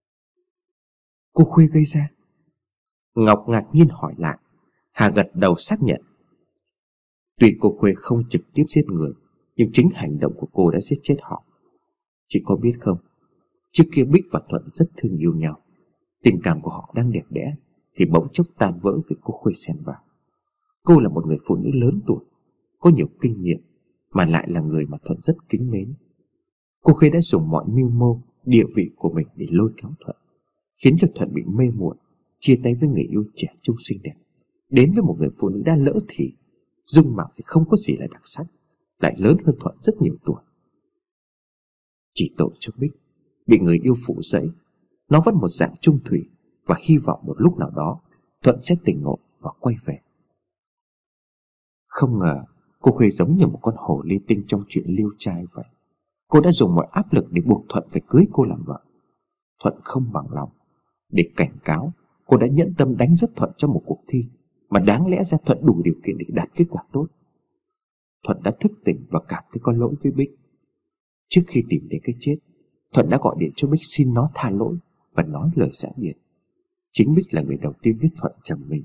Cô Khuê gây ra? Ngọc ngạc nhiên hỏi lại. Hà gật đầu xác nhận. Tuy cô Khuê không trực tiếp giết người, nhưng chính hành động của cô đã giết chết họ. Chị có biết không, trước kia Bích và Thuận rất thương yêu nhau. Tình cảm của họ đang đẹp đẽ thì bỗng chốc tan vỡ vì cô Khuê xen vào. Cô là một người phụ nữ lớn tuổi, có nhiều kinh nghiệm, mà lại là người mà Thuận rất kính mến. Cô Khuê đã dùng mọi mưu mô, địa vị của mình để lôi kéo Thuận, khiến cho Thuận bị mê muội, chia tay với người yêu trẻ trung xinh đẹp, đến với một người phụ nữ đã lỡ thì, dung mạo thì không có gì là đặc sắc, lại lớn hơn Thuận rất nhiều tuổi. Chỉ tội cho Bích, bị người yêu phụ dẫy. Nó vẫn một dạng chung thủy, và hy vọng một lúc nào đó Thuận sẽ tỉnh ngộ và quay về. Không ngờ cô Khuê giống như một con hổ ly tinh trong chuyện liêu trai vậy. Cô đã dùng mọi áp lực để buộc Thuận phải cưới cô làm vợ. Thuận không bằng lòng. Để cảnh cáo, cô đã nhẫn tâm đánh rất Thuận trong một cuộc thi mà đáng lẽ ra Thuận đủ điều kiện để đạt kết quả tốt. Thuận đã thức tỉnh và cảm thấy có lỗi với Bích. Trước khi tìm đến cái chết, Thuận đã gọi điện cho Bích xin nó tha lỗi và nói lời giã biệt. Chính Bích là người đầu tiên biết Thuận trầm mình.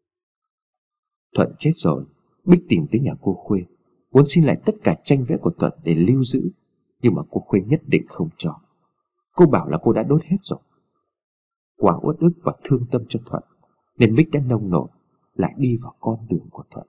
Thuận chết rồi, Bích tìm tới nhà cô Khuê, muốn xin lại tất cả tranh vẽ của Thuận để lưu giữ, nhưng mà cô Khuê nhất định không cho. Cô bảo là cô đã đốt hết rồi. Quá uất ức và thương tâm cho Thuận, nên Bích đã nông nổi lại đi vào con đường của Thuận.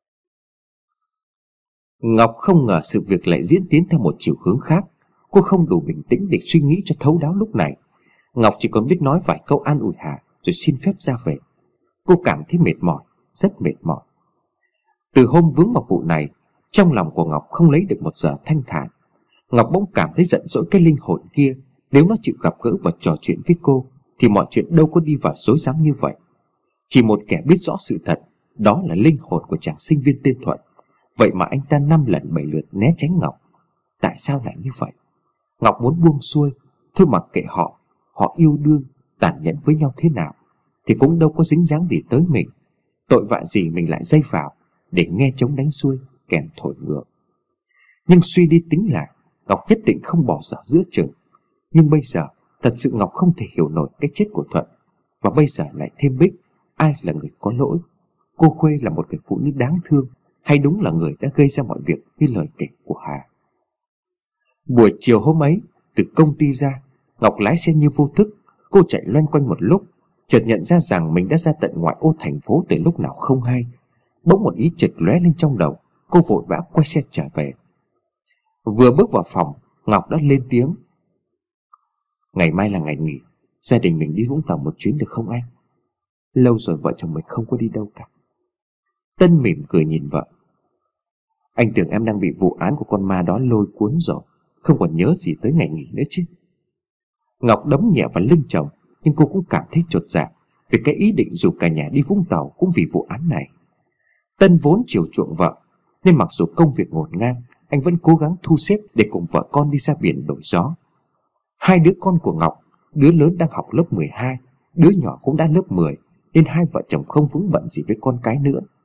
Ngọc không ngờ sự việc lại diễn tiến theo một chiều hướng khác. Cô không đủ bình tĩnh để suy nghĩ cho thấu đáo lúc này. Ngọc chỉ còn biết nói vài câu an ủi Hà rồi xin phép ra về. Cô cảm thấy mệt mỏi, rất mệt mỏi. Từ hôm vướng vào vụ này, trong lòng của Ngọc không lấy được một giờ thanh thản. Ngọc bỗng cảm thấy giận dỗi cái linh hồn kia. Nếu nó chịu gặp gỡ và trò chuyện với cô thì mọi chuyện đâu có đi vào rối rắm như vậy. Chỉ một kẻ biết rõ sự thật, đó là linh hồn của chàng sinh viên tên Thuận. Vậy mà anh ta năm lần bảy lượt né tránh Ngọc. Tại sao lại như vậy? Ngọc muốn buông xuôi, thôi mặc kệ họ. Họ yêu đương, tàn nhẫn với nhau thế nào thì cũng đâu có dính dáng gì tới mình. Tội vạ gì mình lại dây vào để nghe trống đánh xuôi, kèn thổi ngược. Nhưng suy đi tính lại, Ngọc nhất định không bỏ dở giữa chừng. Nhưng bây giờ thật sự Ngọc không thể hiểu nổi cái chết của Thuận. Và bây giờ lại thêm Bích. Ai là người có lỗi? Cô Khuê là một người phụ nữ đáng thương, hay đúng là người đã gây ra mọi việc như lời kể của Hà? Buổi chiều hôm ấy, từ công ty ra, Ngọc lái xe như vô thức. Cô chạy loanh quanh một lúc, chợt nhận ra rằng mình đã ra tận ngoại ô thành phố từ lúc nào không hay. Bỗng một ý chợt lóe lên trong đầu. Cô vội vã quay xe trở về. Vừa bước vào phòng, Ngọc đã lên tiếng. Ngày mai là ngày nghỉ, gia đình mình đi Vũng Tàu một chuyến được không anh? Lâu rồi vợ chồng mình không có đi đâu cả. Tân mỉm cười nhìn vợ. Anh tưởng em đang bị vụ án của con ma đó lôi cuốn rồi, không còn nhớ gì tới ngày nghỉ nữa chứ. Ngọc đấm nhẹ vào lưng chồng, nhưng cô cũng cảm thấy chột dạ vì cái ý định rủ cả nhà đi Vũng Tàu cũng vì vụ án này. Tân vốn chiều chuộng vợ, nên mặc dù công việc ngổn ngang, anh vẫn cố gắng thu xếp để cùng vợ con đi ra biển đổi gió. Hai đứa con của Ngọc, đứa lớn đang học lớp mười hai, đứa nhỏ cũng đã lớp mười, nên hai vợ chồng không vướng bận gì với con cái nữa.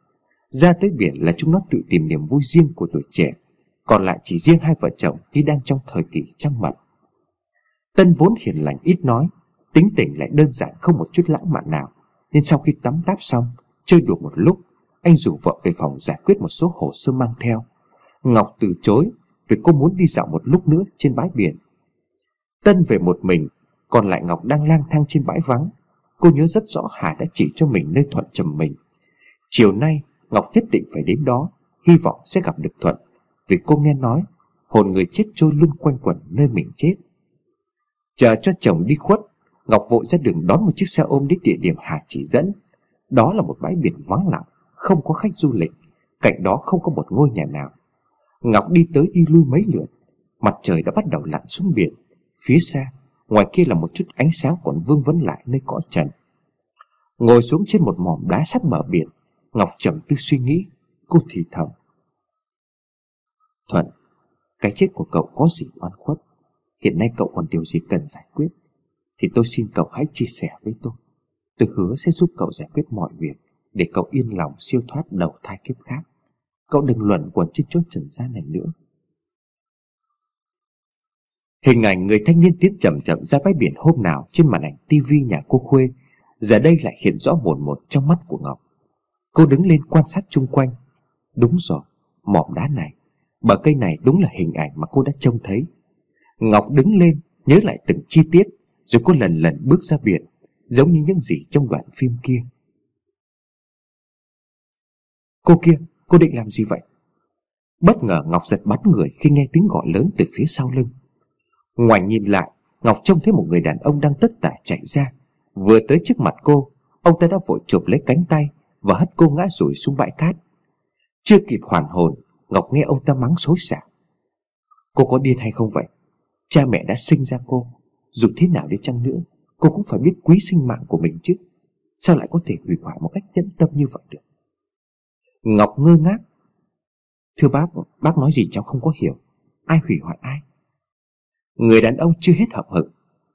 Ra tới biển là chúng nó tự tìm niềm vui riêng của tuổi trẻ, còn lại chỉ riêng hai vợ chồng như đang trong thời kỳ trăng mật. Tân vốn hiền lành ít nói, tính tình lại đơn giản không một chút lãng mạn nào, nên sau khi tắm táp xong, chơi đùa một lúc, anh rủ vợ về phòng giải quyết một số hồ sơ mang theo. Ngọc từ chối vì cô muốn đi dạo một lúc nữa trên bãi biển. Tân về một mình, còn lại Ngọc đang lang thang trên bãi vắng. Cô nhớ rất rõ Hà đã chỉ cho mình nơi Thuận trầm mình. Chiều nay Ngọc nhất định phải đến đó, hy vọng sẽ gặp được Thuận, vì cô nghe nói hồn người chết trôi luôn quanh quẩn nơi mình chết. Chờ cho chồng đi khuất, Ngọc vội ra đường đón một chiếc xe ôm đến địa điểm Hà chỉ dẫn. Đó là một bãi biển vắng lặng, không có khách du lịch, cạnh đó không có một ngôi nhà nào. Ngọc đi tới đi lui mấy lượt, mặt trời đã bắt đầu lặn xuống biển. Phía xa, ngoài kia là một chút ánh sáng còn vương vấn lại nơi cõi trần. Ngồi xuống trên một mỏm đá sát bờ biển, Ngọc trầm tư suy nghĩ. Cô thì thầm: Thuận, cái chết của cậu có gì oan khuất? Hiện nay cậu còn điều gì cần giải quyết thì tôi xin cậu hãy chia sẻ với tôi. Tôi hứa sẽ giúp cậu giải quyết mọi việc, để cậu yên lòng siêu thoát đầu thai kiếp khác. Cậu đừng luẩn quẩn trên chốn trần gian này nữa. Hình ảnh người thanh niên tiến chậm chậm ra bãi biển hôm nào trên màn ảnh tivi nhà cô Khuê giờ đây lại hiện rõ mồn một trong mắt của Ngọc. Cô đứng lên quan sát chung quanh. Đúng rồi, mỏm đá này, bờ cây này đúng là hình ảnh mà cô đã trông thấy. Ngọc đứng lên nhớ lại từng chi tiết, rồi cô lần lần bước ra biển, giống như những gì trong đoạn phim kia. Cô kia, cô định làm gì vậy? Bất ngờ Ngọc giật bắn người khi nghe tiếng gọi lớn từ phía sau lưng. Ngoảnh nhìn lại, Ngọc trông thấy một người đàn ông đang tất tả chạy ra. Vừa tới trước mặt cô, ông ta đã vội chụp lấy cánh tay và hất cô ngã rụi xuống bãi cát. Chưa kịp hoàn hồn, Ngọc nghe ông ta mắng xối xả: Cô có điên hay không vậy? Cha mẹ đã sinh ra cô, dù thế nào đi chăng nữa, cô cũng phải biết quý sinh mạng của mình chứ. Sao lại có thể hủy hoại một cách nhẫn tâm như vậy được? Ngọc ngơ ngác: Thưa bác, bác nói gì cháu không có hiểu. Ai hủy hoại ai? Người đàn ông chưa hết hậm hực: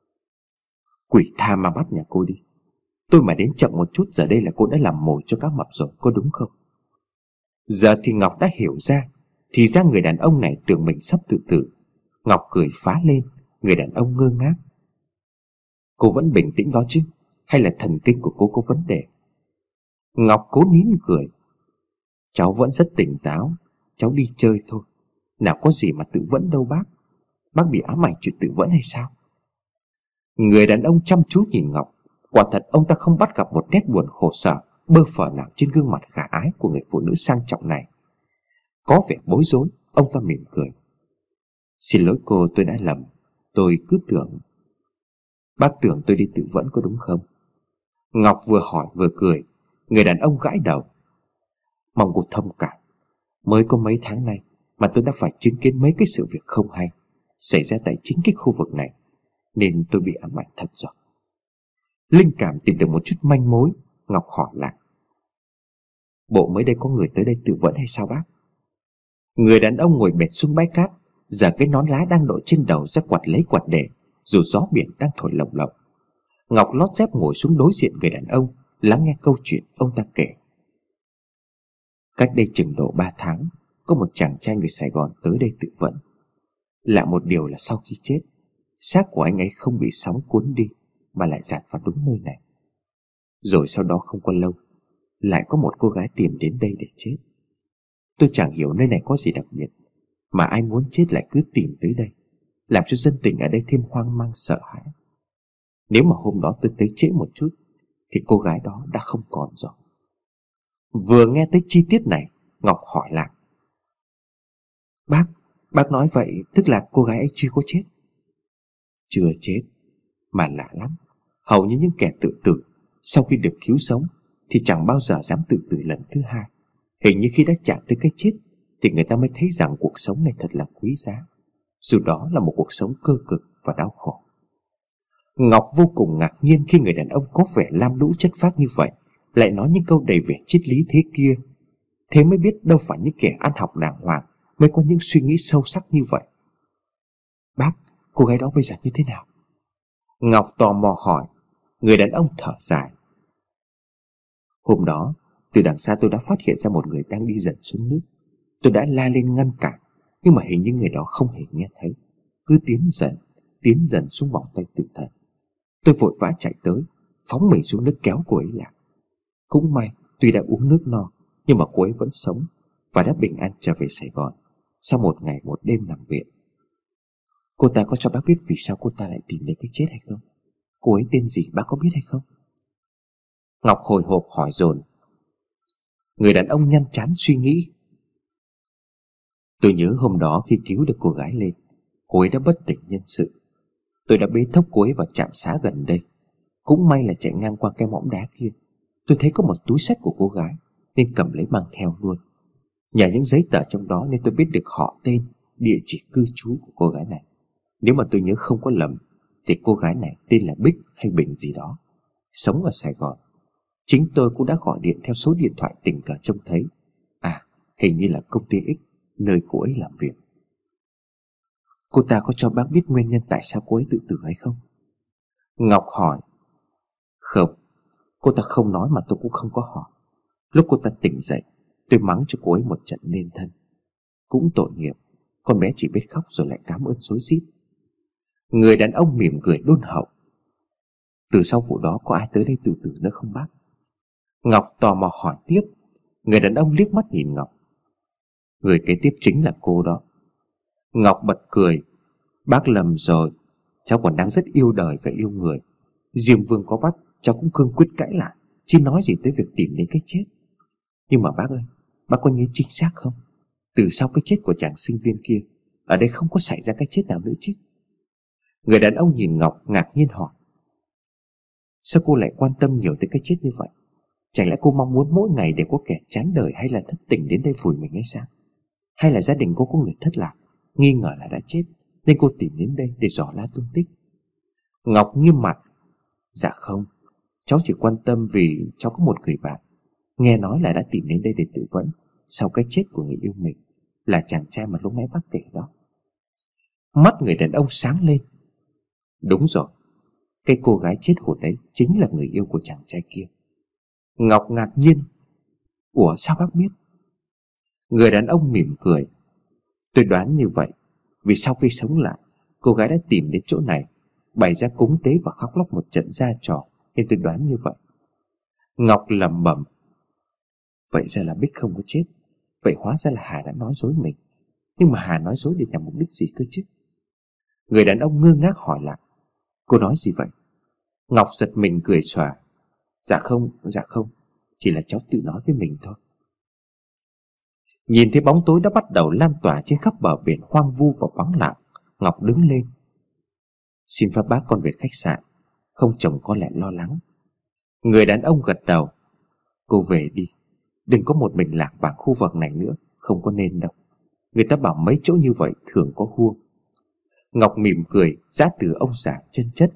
Quỷ tha ma bắt nhà cô đi. Tôi mà đến chậm một chút, giờ đây là cô đã làm mồi cho cá mập rồi, có đúng không? Giờ thì Ngọc đã hiểu ra. Thì ra người đàn ông này tưởng mình sắp tự tử. Ngọc cười phá lên. Người đàn ông ngơ ngác: Cô vẫn bình tĩnh đó chứ, hay là thần kinh của cô có vấn đề? Ngọc cố nín cười: Cháu vẫn rất tỉnh táo, cháu đi chơi thôi. Nào có gì mà tự vẫn đâu bác. Bác bị ám ảnh chuyện tự vẫn hay sao? Người đàn ông chăm chú nhìn Ngọc. Quả thật ông ta không bắt gặp một nét buồn khổ sở bơ phờ nào trên gương mặt khả ái của người phụ nữ sang trọng này. Có vẻ bối rối, ông ta mỉm cười: Xin lỗi cô, tôi đã lầm. Tôi cứ tưởng... Bác tưởng tôi đi tự vẫn có đúng không? Ngọc vừa hỏi vừa cười. Người đàn ông gãi đầu: Mong cô thông cảm. Mới có mấy tháng nay mà tôi đã phải chứng kiến mấy cái sự việc không hay xảy ra tại chính cái khu vực này, nên tôi bị ám ảnh thật rồi. Linh cảm tìm được một chút manh mối, Ngọc hỏi lại: Bộ mới đây có người tới đây tự vẫn hay sao bác? Người đàn ông ngồi bệt xuống bãi cát, giờ cái nón lá đang đội trên đầu ra quạt lấy quạt để, dù gió biển đang thổi lồng lộng. Ngọc lót dép ngồi xuống đối diện người đàn ông, lắng nghe câu chuyện ông ta kể. Cách đây chừng độ ba tháng, có một chàng trai người Sài Gòn tới đây tự vẫn. Lạ một điều là sau khi chết, xác của anh ấy không bị sóng cuốn đi, mà lại dạt vào đúng nơi này. Rồi sau đó không có lâu, lại có một cô gái tìm đến đây để chết. Tôi chẳng hiểu nơi này có gì đặc biệt mà ai muốn chết lại cứ tìm tới đây, làm cho dân tình ở đây thêm hoang mang sợ hãi. Nếu mà hôm đó tôi tới trễ một chút thì cô gái đó đã không còn rồi. Vừa nghe tới chi tiết này, Ngọc hỏi lại: Bác, bác nói vậy tức là cô gái ấy chưa có chết? Chưa chết, mà lạ lắm. Hầu như những kẻ tự tử sau khi được cứu sống thì chẳng bao giờ dám tự tử lần thứ hai. Hình như khi đã chạm tới cái chết thì người ta mới thấy rằng cuộc sống này thật là quý giá, dù đó là một cuộc sống cơ cực và đau khổ. Ngọc vô cùng ngạc nhiên khi người đàn ông có vẻ lam lũ chất phác như vậy lại nói những câu đầy vẻ triết lý thế kia. Thế mới biết đâu phải những kẻ ăn học đàng hoàng mới có những suy nghĩ sâu sắc như vậy. Bác, cô gái đó bây giờ như thế nào? Ngọc tò mò hỏi. Người đàn ông thở dài: Hôm đó Từ đằng xa tôi đã phát hiện ra một người đang đi dần xuống nước. Tôi đã la lên ngăn cản, nhưng mà hình như người đó không hề nghe thấy, cứ tiến dần, tiến dần xuống vòng tay tự thần. Tôi vội vã chạy tới, phóng mình xuống nước kéo cô ấy lại. Cũng may, tuy đã uống nước no, nhưng mà cô ấy vẫn sống và đã bình an trở về Sài Gòn sau một ngày một đêm nằm viện. Cô ta có cho bác biết vì sao cô ta lại tìm đến cái chết hay không? Cô ấy tên gì bác có biết hay không? Ngọc hồi hộp hỏi dồn. Người đàn ông nhăn trán suy nghĩ. Tôi nhớ hôm đó khi cứu được cô gái lên, cô ấy đã bất tỉnh nhân sự. Tôi đã bế thốc cô ấy vào trạm xá gần đây. Cũng may là chạy ngang qua cái mỏm đá kia, tôi thấy có một túi xách của cô gái nên cầm lấy mang theo luôn. Nhờ những giấy tờ trong đó nên tôi biết được họ tên, địa chỉ cư trú của cô gái này. Nếu mà tôi nhớ không có lầm thì cô gái này tên là Bích hay Bình gì đó, sống ở Sài Gòn. Chính tôi cũng đã gọi điện theo số điện thoại tình cờ trông thấy. À, hình như là công ty X, nơi cô ấy làm việc. Cô ta có cho bác biết nguyên nhân tại sao cô ấy tự tử hay không? Ngọc hỏi. Không, cô ta không nói mà tôi cũng không có hỏi. Lúc cô ta tỉnh dậy, tôi mắng cho cô ấy một trận nên thân. Cũng tội nghiệp, con bé chỉ biết khóc rồi lại cảm ơn rối rít. Người đàn ông mỉm cười đôn hậu. Từ sau vụ đó có ai tới đây tự tử nữa không bác? Ngọc tò mò hỏi tiếp. Người đàn ông liếc mắt nhìn Ngọc. Người kế tiếp chính là cô đó. Ngọc bật cười. Bác lầm rồi, cháu còn đang rất yêu đời và yêu người. Diêm Vương có bắt, cháu cũng cương quyết cãi lại, chứ nói gì tới việc tìm đến cái chết. Nhưng mà bác ơi, bác có nhớ chính xác không? Từ sau cái chết của chàng sinh viên kia, ở đây không có xảy ra cái chết nào nữa chứ? Người đàn ông nhìn Ngọc ngạc nhiên hỏi. Sao cô lại quan tâm nhiều tới cái chết như vậy? Chẳng lẽ cô mong muốn mỗi ngày để có kẻ chán đời hay là thất tình đến đây vùi mình hay sao? Hay là gia đình cô có người thất lạc, nghi ngờ là đã chết, nên cô tìm đến đây để dò la tung tích? Ngọc nghiêm mặt. Dạ không, cháu chỉ quan tâm vì cháu có một người bạn nghe nói là đã tìm đến đây để tự vẫn sau cái chết của người yêu mình, là chàng trai mà lúc nãy bác kể đó. Mắt người đàn ông sáng lên. Đúng rồi, cái cô gái chết hụt đấy chính là người yêu của chàng trai kia. Ngọc ngạc nhiên. Ủa sao bác biết? Người đàn ông mỉm cười. Tôi đoán như vậy, vì sau khi sống lại, cô gái đã tìm đến chỗ này, bày ra cúng tế và khóc lóc một trận ra trò, nên tôi đoán như vậy. Ngọc lẩm bẩm. Vậy ra là Bích không có chết. Vậy hóa ra là Hà đã nói dối mình. Nhưng mà Hà nói dối để nhằm mục đích gì cơ chứ? Người đàn ông ngơ ngác hỏi lại. Cô nói gì vậy? Ngọc giật mình cười xòa. Dạ không, dạ không, chỉ là cháu tự nói với mình thôi. Nhìn thấy bóng tối đã bắt đầu lan tỏa trên khắp bờ biển hoang vu và vắng lặng, Ngọc đứng lên. Xin phép bác con về khách sạn, không chồng con lại lo lắng. Người đàn ông gật đầu. Cô về đi, đừng có một mình lạc vào khu vực này nữa, không có nên đâu. Người ta bảo mấy chỗ như vậy thường có huông. Ngọc mỉm cười, giã từ ông già chân chất.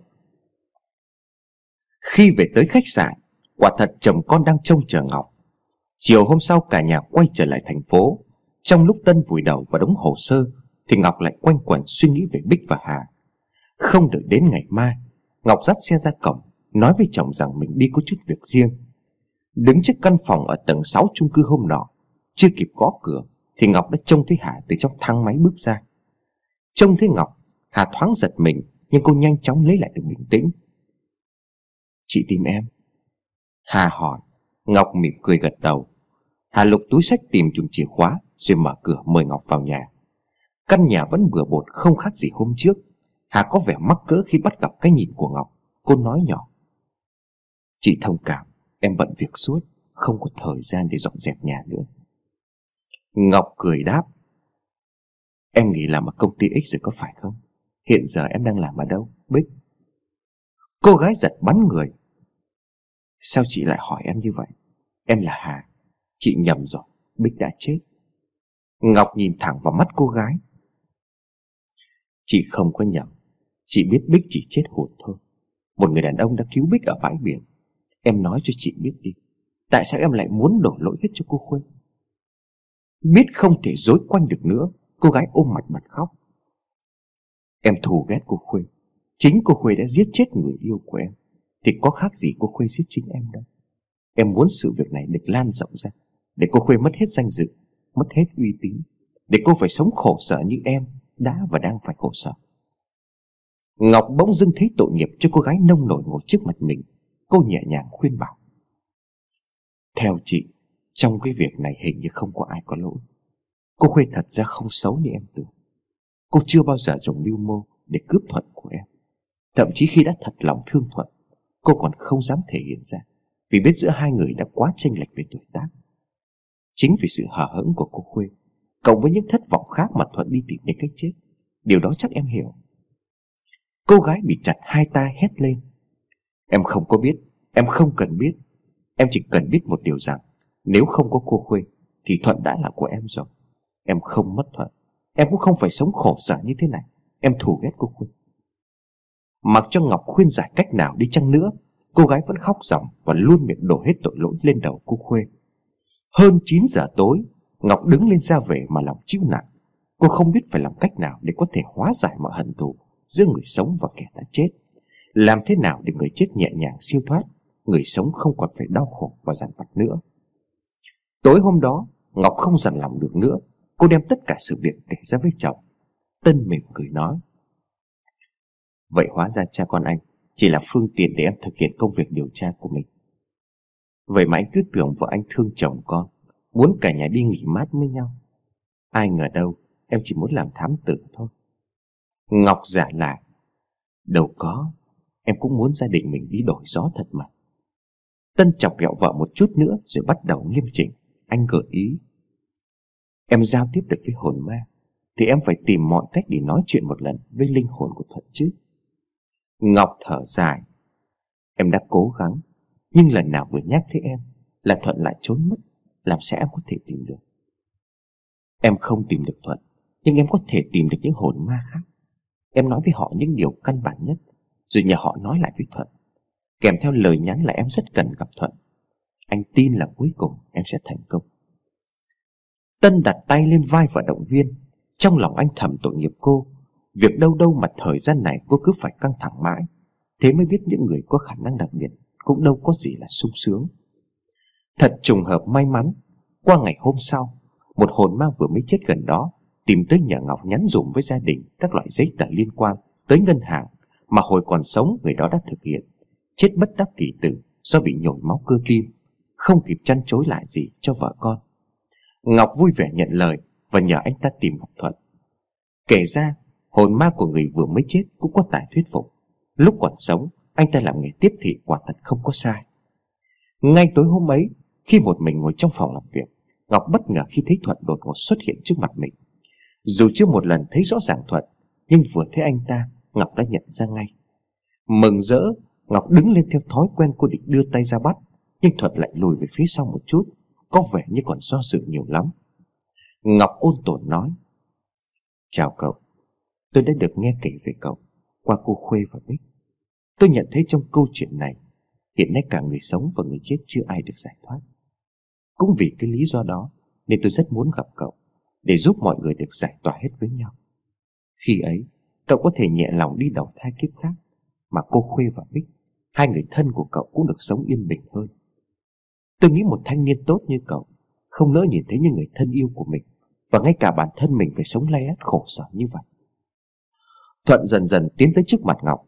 Khi về tới khách sạn, quả thật chồng con đang trông chờ Ngọc. Chiều hôm sau cả nhà quay trở lại thành phố. Trong lúc Tân vùi đầu vào đống hồ sơ thì Ngọc lại quanh quẩn suy nghĩ về Bích và Hà. Không đợi đến ngày mai, Ngọc dắt xe ra cổng, nói với chồng rằng mình đi có chút việc riêng. Đứng trước căn phòng ở tầng sáu chung cư hôm nọ, chưa kịp gõ cửa thì Ngọc đã trông thấy Hà từ trong thang máy bước ra. Trông thấy Ngọc, Hà thoáng giật mình, nhưng cô nhanh chóng lấy lại được bình tĩnh. Chị tìm em? Hà hỏi. Ngọc mỉm cười gật đầu. Hà lục túi xách tìm chùm chìa khóa rồi mở cửa mời Ngọc vào nhà. Căn nhà vẫn bừa bộn không khác gì hôm trước. Hà có vẻ mắc cỡ khi bắt gặp cái nhìn của Ngọc. Cô nói nhỏ. Chị thông cảm, em bận việc suốt, không có thời gian để dọn dẹp nhà nữa. Ngọc cười đáp. Em nghỉ làm ở công ty X rồi có phải không? Hiện giờ em đang làm ở đâu, Bích? Cô gái giật bắn người. Sao chị lại hỏi em như vậy? Em là Hà. Chị nhầm rồi, Bích đã chết. Ngọc nhìn thẳng vào mắt cô gái. Chị không có nhầm, chị biết Bích chỉ chết hụt thôi. Một người đàn ông đã cứu Bích ở bãi biển. Em nói cho chị biết đi, tại sao em lại muốn đổ lỗi hết cho cô Khuê? Biết không thể dối quanh được nữa, cô gái ôm mặt bật khóc. Em thù ghét cô Khuê. Chính cô Khuê đã giết chết người yêu của em, thì có khác gì cô Khuê giết chính em đâu. Em muốn sự việc này được lan rộng ra, để cô Khuê mất hết danh dự, mất hết uy tín, để cô phải sống khổ sở như em đã và đang phải khổ sở. Ngọc bỗng dưng thấy tội nghiệp cho cô gái nông nổi ngồi trước mặt mình. Cô nhẹ nhàng khuyên bảo: theo chị, trong cái việc này hình như không có ai có lỗi. Cô Khuê thật ra không xấu như em tưởng. Cô chưa bao giờ dùng mưu mô để cướp Thuận của em. Thậm chí khi đã thật lòng thương Thuận, cô còn không dám thể hiện ra, vì biết giữa hai người đã quá chênh lệch về tuổi tác. Chính vì sự hờ hững của cô Khuê, cộng với những thất vọng khác mà Thuận đi tìm đến cái chết. Điều đó chắc em hiểu. Cô gái bị chặt hai tay hét lên: em không có biết, em không cần biết. Em chỉ cần biết một điều rằng, nếu không có cô Khuê thì Thuận đã là của em rồi. Em không mất Thuận, em cũng không phải sống khổ sở như thế này. Em thù ghét cô Khuê. Mặc cho Ngọc khuyên giải cách nào đi chăng nữa, cô gái vẫn khóc ròng và luôn miệng đổ hết tội lỗi lên đầu cô Khuê. Hơn chín giờ tối, Ngọc đứng lên ra về mà lòng chịu nặng. Cô không biết phải làm cách nào để có thể hóa giải mọi hận thù giữa người sống và kẻ đã chết. Làm thế nào để người chết nhẹ nhàng siêu thoát, người sống không còn phải đau khổ và dằn vặt nữa. Tối hôm đó, Ngọc không dằn lòng được nữa. Cô đem tất cả sự việc kể ra với chồng. Tân mỉm cười nói: vậy hóa ra cha con anh chỉ là phương tiện để em thực hiện công việc điều tra của mình. Vậy mà anh cứ tưởng vợ anh thương chồng con, muốn cả nhà đi nghỉ mát với nhau. Ai ngờ đâu em chỉ muốn làm thám tử thôi. Ngọc giả lại: đâu có, em cũng muốn gia đình mình đi đổi gió thật mà. Tân chọc ghẹo vợ một chút nữa rồi bắt đầu nghiêm chỉnh. Anh gợi ý: em giao tiếp được với hồn ma thì em phải tìm mọi cách để nói chuyện một lần với linh hồn của Thuận chứ. Ngọc thở dài: em đã cố gắng, nhưng lần nào vừa nhắc thấy em là Thuận lại trốn mất. Làm sao em có thể tìm được? Em không tìm được Thuận, nhưng em có thể tìm được những hồn ma khác. Em nói với họ những điều căn bản nhất, rồi nhờ họ nói lại với Thuận. Kèm theo lời nhắn là em rất cần gặp Thuận. Anh tin là cuối cùng em sẽ thành công. Tân đặt tay lên vai và động viên. Trong lòng anh thầm tội nghiệp cô. Việc đâu đâu mà thời gian này cô cứ phải căng thẳng mãi. Thế mới biết những người có khả năng đặc biệt cũng đâu có gì là sung sướng. Thật trùng hợp may mắn, qua ngày hôm sau, một hồn ma vừa mới chết gần đó tìm tới nhờ Ngọc nhắn dùm với gia đình các loại giấy tờ liên quan tới ngân hàng mà hồi còn sống người đó đã thực hiện. Chết bất đắc kỳ tử do bị nhồi máu cơ tim, không kịp chăn chối lại gì cho vợ con. Ngọc vui vẻ nhận lời và nhờ anh ta tìm gặp Thuận. Kể ra, hồn ma của người vừa mới chết cũng có tài thuyết phục. Lúc còn sống, anh ta làm nghề tiếp thị quả thật không có sai. Ngay tối hôm ấy, khi một mình ngồi trong phòng làm việc, Ngọc bất ngờ khi thấy Thuận đột ngột xuất hiện trước mặt mình. Dù chưa một lần thấy rõ ràng Thuận, nhưng vừa thấy anh ta, Ngọc đã nhận ra ngay. Mừng rỡ, Ngọc đứng lên theo thói quen, cô định đưa tay ra bắt, nhưng Thuận lại lùi về phía sau một chút, có vẻ như còn do dự nhiều lắm. Ngọc ôn tồn nói: chào cậu, tôi đã được nghe kể về cậu qua cô Khuê và Bích. Tôi nhận thấy trong câu chuyện này, hiện nay cả người sống và người chết chưa ai được giải thoát. Cũng vì cái lý do đó nên tôi rất muốn gặp cậu, để giúp mọi người được giải tỏa hết với nhau. Khi ấy, cậu có thể nhẹ lòng đi đầu thai kiếp khác, mà cô Khuê và Bích, hai người thân của cậu, cũng được sống yên bình hơn. Tôi nghĩ một thanh niên tốt như cậu không nỡ nhìn thấy những người thân yêu của mình, và ngay cả bản thân mình phải sống lay lắt khổ sở như vậy. Thuận dần dần tiến tới trước mặt Ngọc.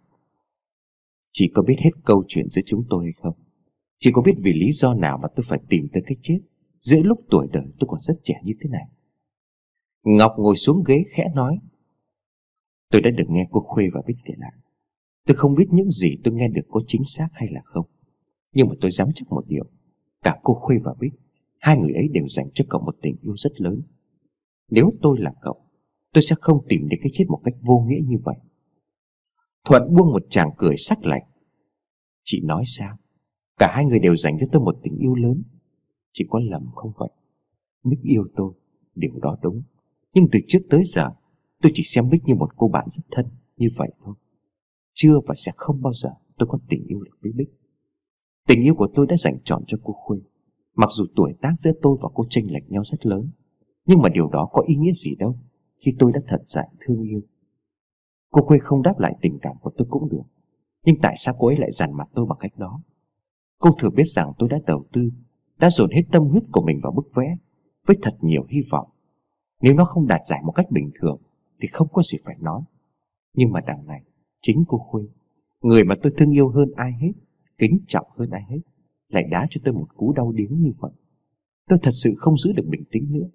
Chị có biết hết câu chuyện giữa chúng tôi hay không? Chị có biết vì lý do nào mà tôi phải tìm tới cái chết giữa lúc tuổi đời tôi còn rất trẻ như thế này? Ngọc ngồi xuống ghế khẽ nói: tôi đã được nghe cô Khuê và Bích kể lại. Tôi không biết những gì tôi nghe được có chính xác hay là không, nhưng mà tôi dám chắc một điều: cả cô Khuê và Bích, hai người ấy đều dành cho cậu một tình yêu rất lớn. Nếu tôi là cậu, tôi sẽ không tìm đến cái chết một cách vô nghĩa như vậy. Thuận buông một tràng cười sắc lạnh. Chị nói sao? Cả hai người đều dành cho tôi một tình yêu lớn. Chị có lầm không vậy? Bích yêu tôi, điều đó đúng. Nhưng từ trước tới giờ, tôi chỉ xem Bích như một cô bạn rất thân, như vậy thôi. Chưa và sẽ không bao giờ tôi có tình yêu được với Bích. Tình yêu của tôi đã dành trọn cho cô Khuê. Mặc dù tuổi tác giữa tôi và cô chênh lệch nhau rất lớn, nhưng mà điều đó có ý nghĩa gì đâu khi tôi đã thật dại thương yêu. Cô Khuê không đáp lại tình cảm của tôi cũng được, nhưng tại sao cô ấy lại dằn mặt tôi bằng cách đó? Cô thừa biết rằng tôi đã đầu tư, đã dồn hết tâm huyết của mình vào bức vẽ với thật nhiều hy vọng. Nếu nó không đạt giải một cách bình thường thì không có gì phải nói. Nhưng mà đằng này, chính cô Khuê, người mà tôi thương yêu hơn ai hết, kính trọng hơn ai hết, lại đá cho tôi một cú đau điếng như vậy. Tôi thật sự không giữ được bình tĩnh nữa.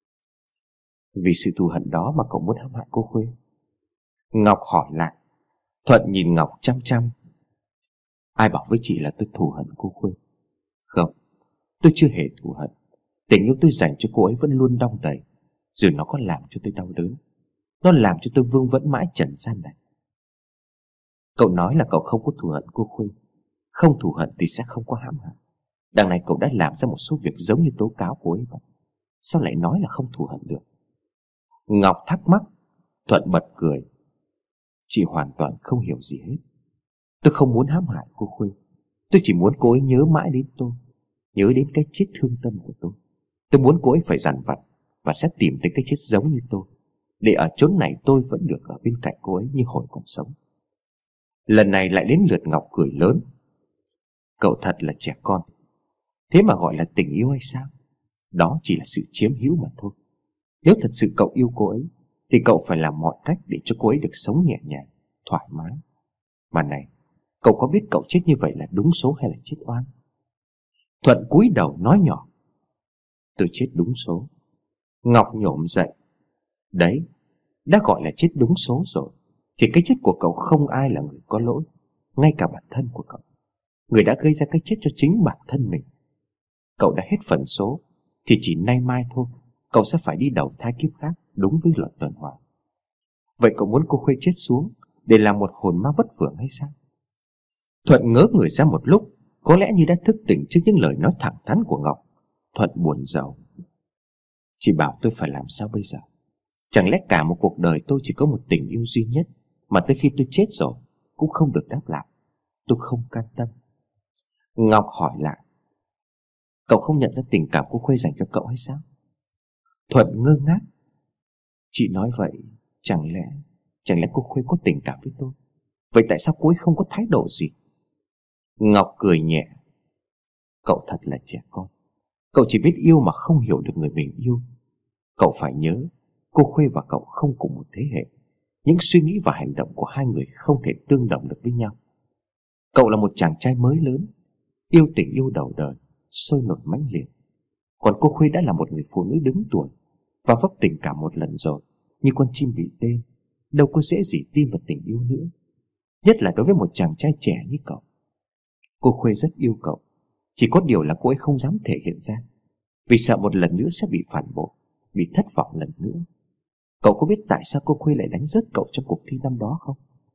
Vì sự thù hận đó mà cậu muốn hãm hại cô Khuê? Ngọc hỏi lại. Thuận nhìn Ngọc chăm chăm. Ai bảo với chị là tôi thù hận cô Khuê? Không, tôi chưa hề thù hận. Tình yêu tôi dành cho cô ấy vẫn luôn đong đầy. Rồi nó có làm cho tôi đau đớn. Nó làm cho tôi vương vấn mãi trần gian này. Cậu nói là cậu không có thù hận cô Khuê. Không thù hận thì sẽ không có hãm hại. Đằng này cậu đã làm ra một số việc giống như tố cáo cô ấy vậy. Sao lại nói là không thù hận được? Ngọc thắc mắc. Thuận bật cười. Chị hoàn toàn không hiểu gì hết. Tôi không muốn hãm hại cô Khuê. Tôi chỉ muốn cô ấy nhớ mãi đến tôi, nhớ đến cái chết thương tâm của tôi. Tôi muốn cô ấy phải dằn vặt và sẽ tìm tới cái chết giống như tôi, để ở chốn này tôi vẫn được ở bên cạnh cô ấy như hồi còn sống. Lần này lại đến lượt Ngọc cười lớn. Cậu thật là trẻ con. Thế mà gọi là tình yêu hay sao? Đó chỉ là sự chiếm hữu mà thôi. Nếu thật sự cậu yêu cô ấy thì cậu phải làm mọi cách để cho cô ấy được sống nhẹ nhàng, thoải mái. Mà này, cậu có biết cậu chết như vậy là đúng số hay là chết oan? Thuận cúi đầu nói nhỏ. Tôi chết đúng số. Ngọc nhổm dậy. Đấy, đã gọi là chết đúng số rồi thì cái chết của cậu không ai là người có lỗi, ngay cả bản thân của cậu. Người đã gây ra cái chết cho chính bản thân mình. Cậu đã hết phần số thì chỉ nay mai thôi cậu sẽ phải đi đầu thai kiếp khác, đúng với luật tuần hoàn. Vậy cậu muốn cô Khuê chết xuống để làm một hồn ma vất vưởng hay sao? Thuận ngớ người ra một lúc, có lẽ như đã thức tỉnh trước những lời nói thẳng thắn của Ngọc. Thuận buồn rầu. Chị bảo tôi phải làm sao bây giờ? Chẳng lẽ cả một cuộc đời tôi chỉ có một tình yêu duy nhất, mà tới khi tôi chết rồi cũng không được đáp lại? Tôi không can tâm. Ngọc hỏi lại. Cậu không nhận ra tình cảm cô Khuê dành cho cậu hay sao? Thuận ngơ ngác. Chị nói vậy, chẳng lẽ Chẳng lẽ cô Khuê có tình cảm với tôi? Vậy tại sao cô ấy không có thái độ gì? Ngọc cười nhẹ. Cậu thật là trẻ con. Cậu chỉ biết yêu mà không hiểu được người mình yêu. Cậu phải nhớ, cô Khuê và cậu không cùng một thế hệ. Những suy nghĩ và hành động của hai người không thể tương đồng được với nhau. Cậu là một chàng trai mới lớn, yêu tình yêu đầu đời, sôi nổi mãnh liệt. Còn cô Khuê đã là một người phụ nữ đứng tuổi và vấp tình cảm một lần rồi, như con chim bị tên, đâu có dễ gì tin vào tình yêu nữa. Nhất là đối với một chàng trai trẻ như cậu. Cô Khuê rất yêu cậu, chỉ có điều là cô ấy không dám thể hiện ra, vì sợ một lần nữa sẽ bị phản bội, bị thất vọng lần nữa. Cậu có biết tại sao cô Khuê lại đánh rớt cậu trong cuộc thi năm đó không?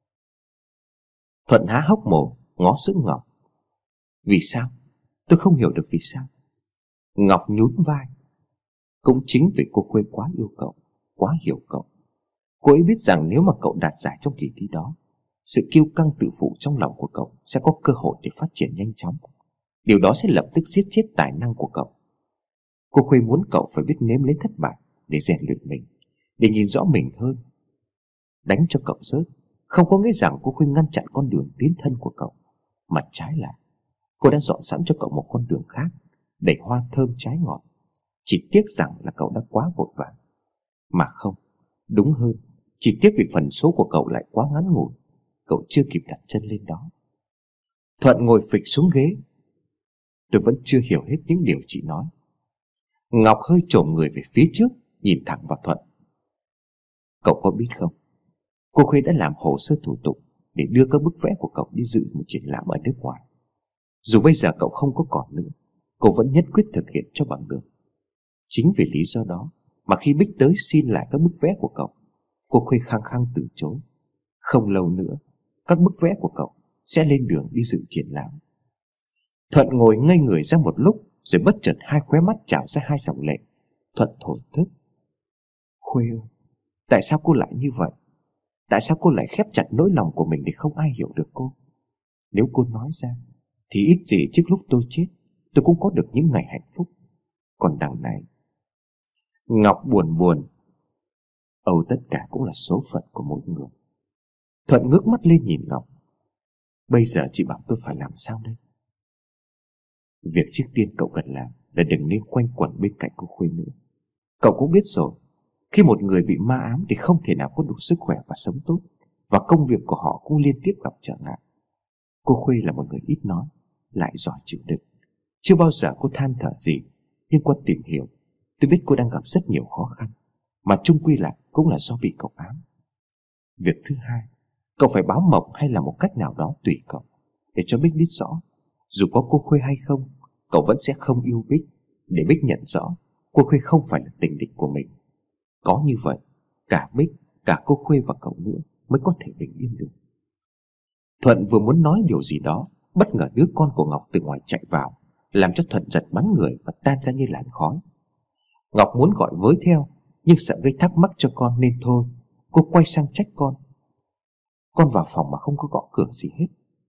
Thuận há hốc mồm, ngó sững Ngọc. Vì sao? Tôi không hiểu được vì sao. Ngọc nhún vai. Cũng chính vì cô Khuê quá yêu cậu, quá hiểu cậu. Cô ấy biết rằng nếu mà cậu đạt giải trong kỳ thi đó, sự kiêu căng tự phụ trong lòng của cậu sẽ có cơ hội để phát triển nhanh chóng. Điều đó sẽ lập tức giết chết tài năng của cậu. Cô Khuê muốn cậu phải biết nếm lấy thất bại để rèn luyện mình, để nhìn rõ mình hơn. Đánh cho cậu rớt không có nghĩa rằng cô Khuê ngăn chặn con đường tiến thân của cậu, mà trái lại, cô đã dọn sẵn cho cậu một con đường khác, đầy hoa thơm trái ngọt. Chỉ tiếc rằng là cậu đã quá vội vàng. Mà không, đúng hơn, chỉ tiếc vì phần số của cậu lại quá ngắn ngủi, cậu chưa kịp đặt chân lên đó. Thuận ngồi phịch xuống ghế. Tôi vẫn chưa hiểu hết những điều chị nói. Ngọc hơi chồm người về phía trước, nhìn thẳng vào Thuận. Cậu có biết không, cô Khuê đã làm hồ sơ thủ tục để đưa các bức vẽ của cậu đi dự một triển lãm ở nước ngoài. Dù bây giờ cậu không có còn nữa, cô vẫn nhất quyết thực hiện cho bằng được. Chính vì lý do đó mà khi Bích tới xin lại các bức vẽ của cậu, cô Khuê khăng khăng từ chối. Không lâu nữa, các bức vẽ của cậu sẽ lên đường đi dự triển lãm. Thuận ngồi ngây người ra một lúc, rồi bất chợt hai khóe mắt trào ra hai dòng lệ. Thuận thổn thức. Khuê ơi, tại sao cô lại như vậy? Tại sao cô lại khép chặt nỗi lòng của mình để không ai hiểu được cô? Nếu cô nói ra thì ít gì trước lúc tôi chết, tôi cũng có được những ngày hạnh phúc. Còn đằng này... Ngọc buồn buồn. Âu, tất cả cũng là số phận của mỗi người. Thuận ngước mắt lên nhìn Ngọc. Bây giờ chị bảo tôi phải làm sao đây? Việc trước tiên cậu cần làm là đừng nên quanh quẩn bên cạnh cô Khuê nữa. Cậu cũng biết rồi, khi một người bị ma ám thì không thể nào có đủ sức khỏe và sống tốt, và công việc của họ cũng liên tiếp gặp trở ngại. Cô Khuê là một người ít nói, lại giỏi chịu đựng. Chưa bao giờ cô than thở gì, nhưng qua tìm hiểu, tôi biết cô đang gặp rất nhiều khó khăn, mà chung quy lại cũng là do bị cậu ám. Việc thứ hai, cậu phải báo mộng hay là một cách nào đó tùy cậu, để cho Bích biết rõ, dù có cô Khuê hay không, cậu vẫn sẽ không yêu Bích, để Bích nhận rõ cô Khuê không phải là tình địch của mình. Có như vậy, cả Bích, cả cô Khuê và cậu nữa mới có thể bình yên được. Thuận vừa muốn nói điều gì đó, bất ngờ đứa con của Ngọc từ ngoài chạy vào, làm cho Thuận giật bắn người và tan ra như làn khói. Ngọc muốn gọi với theo, nhưng sợ gây thắc mắc cho con nên thôi. Cô quay sang trách con: con vào phòng mà không có gõ cửa gì hết.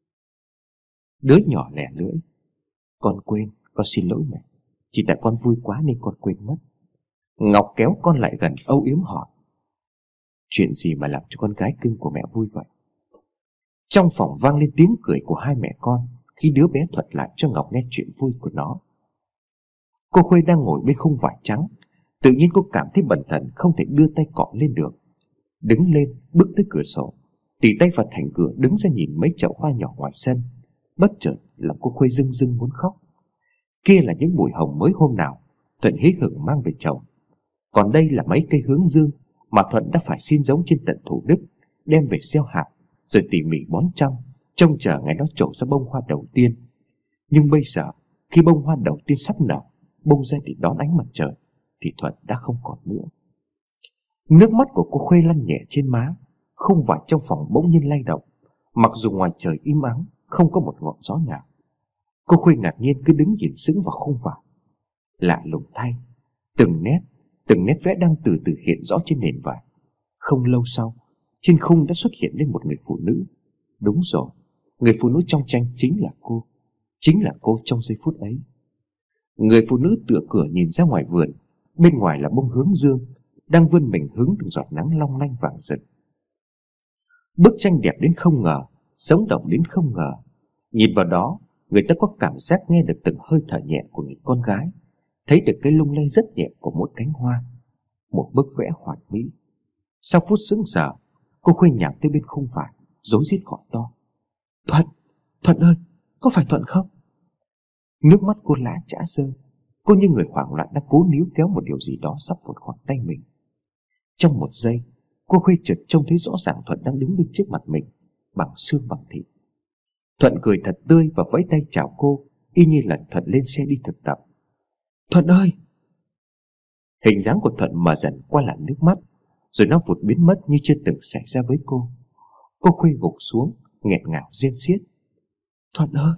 Đứa nhỏ lẻ lưỡi: con quên, con xin lỗi mẹ, chỉ tại con vui quá nên con quên mất. Ngọc kéo con lại gần âu yếm hỏi: chuyện gì mà làm cho con gái cưng của mẹ vui vậy? Trong phòng vang lên tiếng cười của hai mẹ con khi đứa bé thuật lại cho Ngọc nghe chuyện vui của nó. Cô Khuê đang ngồi bên khung vải trắng. Tự nhiên cô cảm thấy bần thần, không thể đưa tay cọ lên được. Đứng lên bước tới cửa sổ, tì tay vào thành cửa, đứng ra nhìn mấy chậu hoa nhỏ ngoài sân. Bất chợt lòng cô Khuê rưng rưng muốn khóc. Kia là những bụi hồng mới hôm nào Thuận hí hửng mang về trồng, còn đây là mấy cây hướng dương mà Thuận đã phải xin giống trên tận Thủ Đức, đem về gieo hạt rồi tỉ mỉ bón chăm, trông chờ ngày nó trổ ra bông hoa đầu tiên. Nhưng bây giờ, khi bông hoa đầu tiên sắp nở, bông ra để đón ánh mặt trời, thì Thuận đã không còn nữa. Nước mắt của cô Khuê lăn nhẹ trên má. Khung vải trong phòng bỗng nhiên lay động, mặc dù ngoài trời im ắng, không có một ngọn gió nào. Cô Khuê ngạc nhiên cứ đứng nhìn sững vào khung vải. Lạ lùng thay, từng nét từng nét vẽ đang từ từ hiện rõ trên nền vải. Không lâu sau, trên khung đã xuất hiện lên một người phụ nữ. Đúng rồi, người phụ nữ trong tranh chính là cô, chính là cô trong giây phút ấy. Người phụ nữ tựa cửa nhìn ra ngoài vườn. Bên ngoài là bông hướng dương đang vươn mình hứng từng giọt nắng long lanh vàng rực. Bức tranh đẹp đến không ngờ, sống động đến không ngờ. Nhìn vào đó, người ta có cảm giác nghe được từng hơi thở nhẹ của người con gái, thấy được cái lung lay rất nhẹ của mỗi cánh hoa. Một bức vẽ hoàn mỹ. Sau phút sững sờ, cô Khuê nhào tới bên khung vải, rối rít gọi to: Thuận, Thuận ơi, có phải Thuận không? Nước mắt cô lã chã rơi. Cô như người hoảng loạn đang cố níu kéo một điều gì đó sắp vụt khỏi tay mình. Trong một giây, cô Khuê chợt trông thấy rõ ràng Thuận đang đứng bên trước mặt mình, bằng xương bằng thịt. Thuận cười thật tươi và vẫy tay chào cô, y như lần Thuận lên xe đi thực tập. Thuận ơi! Hình dáng của Thuận mờ dần qua làn nước mắt, rồi nó vụt biến mất như chưa từng xảy ra với cô. Cô Khuê gục xuống, nghẹn ngào rên xiết: Thuận ơi!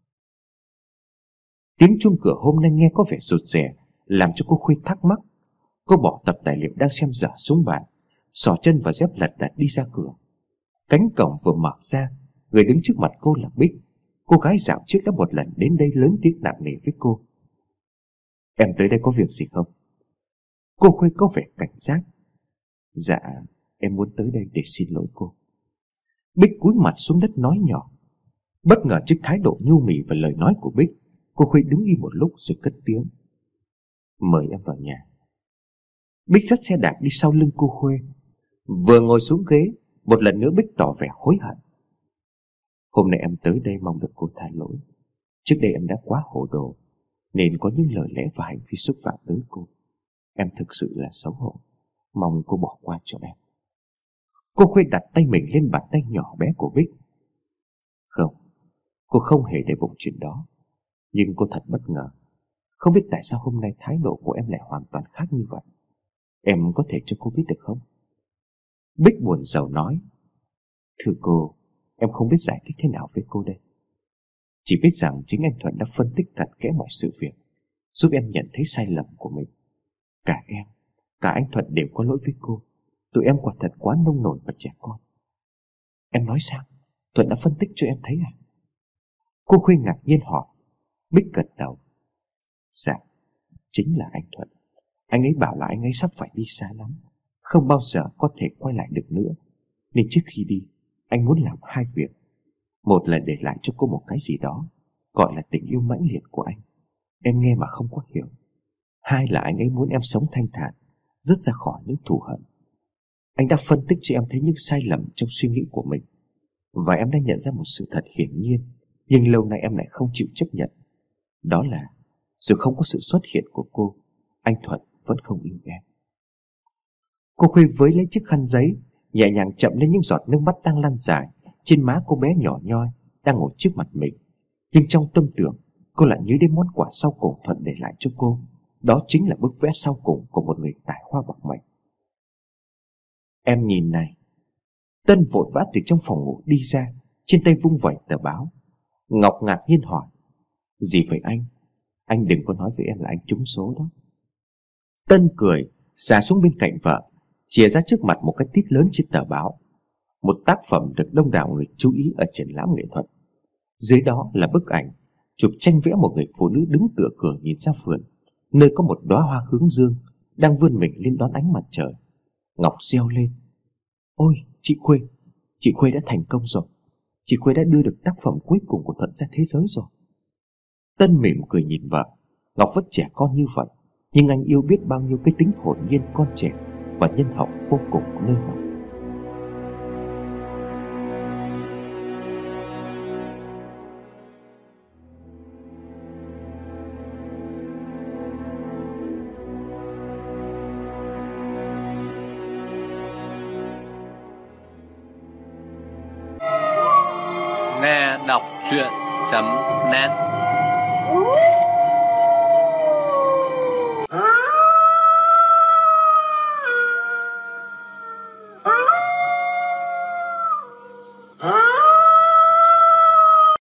Tiếng chuông cửa hôm nay nghe có vẻ rụt rè, làm cho cô Khuê thắc mắc. Cô bỏ tập tài liệu đang xem dở xuống bàn, xỏ chân và dép lật đật đi ra cửa. Cánh cổng vừa mở ra, người đứng trước mặt cô là Bích. Cô gái dạo trước đã một lần đến đây lớn tiếng nặng nề với cô: Em tới đây có việc gì không? Cô Khuê có vẻ cảnh giác: Dạ, em muốn tới đây để xin lỗi cô. Bích cúi mặt xuống đất nói nhỏ. Bất ngờ trước thái độ nhu mì và lời nói của Bích, cô Khuê đứng im một lúc rồi cất tiếng: Mời em vào nhà. Bích dắt xe đạp đi sau lưng cô Khuê. Vừa ngồi xuống ghế, một lần nữa Bích tỏ vẻ hối hận: Hôm nay em tới đây mong được cô tha lỗi. Trước đây em đã quá hồ đồ, nên có những lời lẽ và hành vi xúc phạm tới cô. Em thực sự là xấu hổ, mong cô bỏ qua cho em. Cô Khuê đặt tay mình lên bàn tay nhỏ bé của Bích. Không, cô không hề để bụng chuyện đó. Nhưng cô thật bất ngờ, không biết tại sao hôm nay thái độ của em lại hoàn toàn khác như vậy. Em có thể cho cô biết được không? Bích buồn rầu nói: Thưa cô, em không biết giải thích thế nào với cô đây. Chỉ biết rằng chính anh Thuận đã phân tích cặn kẽ mọi sự việc, giúp em nhận thấy sai lầm của mình. Cả em, cả anh Thuận đều có lỗi với cô. Tụi em quả thật quá nông nổi và trẻ con. Em nói sao? Thuận đã phân tích cho em thấy à? Cô Khuê ngạc nhiên hỏi. Bích gật đầu. Dạ, chính là anh Thuận. Anh ấy bảo là anh ấy sắp phải đi xa lắm, không bao giờ có thể quay lại được nữa. Nên trước khi đi, anh muốn làm hai việc. Một là để lại cho cô một cái gì đó, gọi là tình yêu mãnh liệt của anh, em nghe mà không có hiểu. Hai là anh ấy muốn em sống thanh thản, dứt ra khỏi những thù hận. Anh đã phân tích cho em thấy những sai lầm trong suy nghĩ của mình, và em đã nhận ra một sự thật hiển nhiên, nhưng lâu nay em lại không chịu chấp nhận. Đó là dù không có sự xuất hiện của cô, anh Thuận vẫn không yêu em. Cô Khuê với lấy chiếc khăn giấy, nhẹ nhàng chậm lên những giọt nước mắt đang lăn dài trên má cô bé nhỏ nhoi đang ngồi trước mặt mình. Nhưng trong tâm tưởng, cô lại nhớ đến món quà sau cùng Thuận để lại cho cô. Đó chính là bức vẽ sau cùng của một người tài hoa bậc mệnh. Em nhìn này. Tân vội vã từ trong phòng ngủ đi ra, trên tay vung vẩy tờ báo. Ngọc ngạc nhiên hỏi: Gì vậy anh? Anh đừng có nói với em là anh trúng số đó. Tân cười, xà xuống bên cạnh vợ, chìa ra trước mặt một cái tít lớn trên tờ báo. Một tác phẩm được đông đảo người chú ý ở triển lãm nghệ thuật. Dưới đó là bức ảnh chụp tranh vẽ một người phụ nữ đứng tựa cửa nhìn ra vườn, nơi có một đóa hoa hướng dương đang vươn mình lên đón ánh mặt trời. Ngọc reo lên: Ôi chị Khuê, chị Khuê đã thành công rồi. Chị Khuê đã đưa được tác phẩm cuối cùng của Thuận ra thế giới rồi. Tân mỉm cười nhìn vợ. Ngọc vẫn trẻ con như vậy, nhưng anh yêu biết bao nhiêu cái tính hồn nhiên con trẻ và nhân hậu vô cùng của nơi Ngọc. Nghe đọc truyện chấm net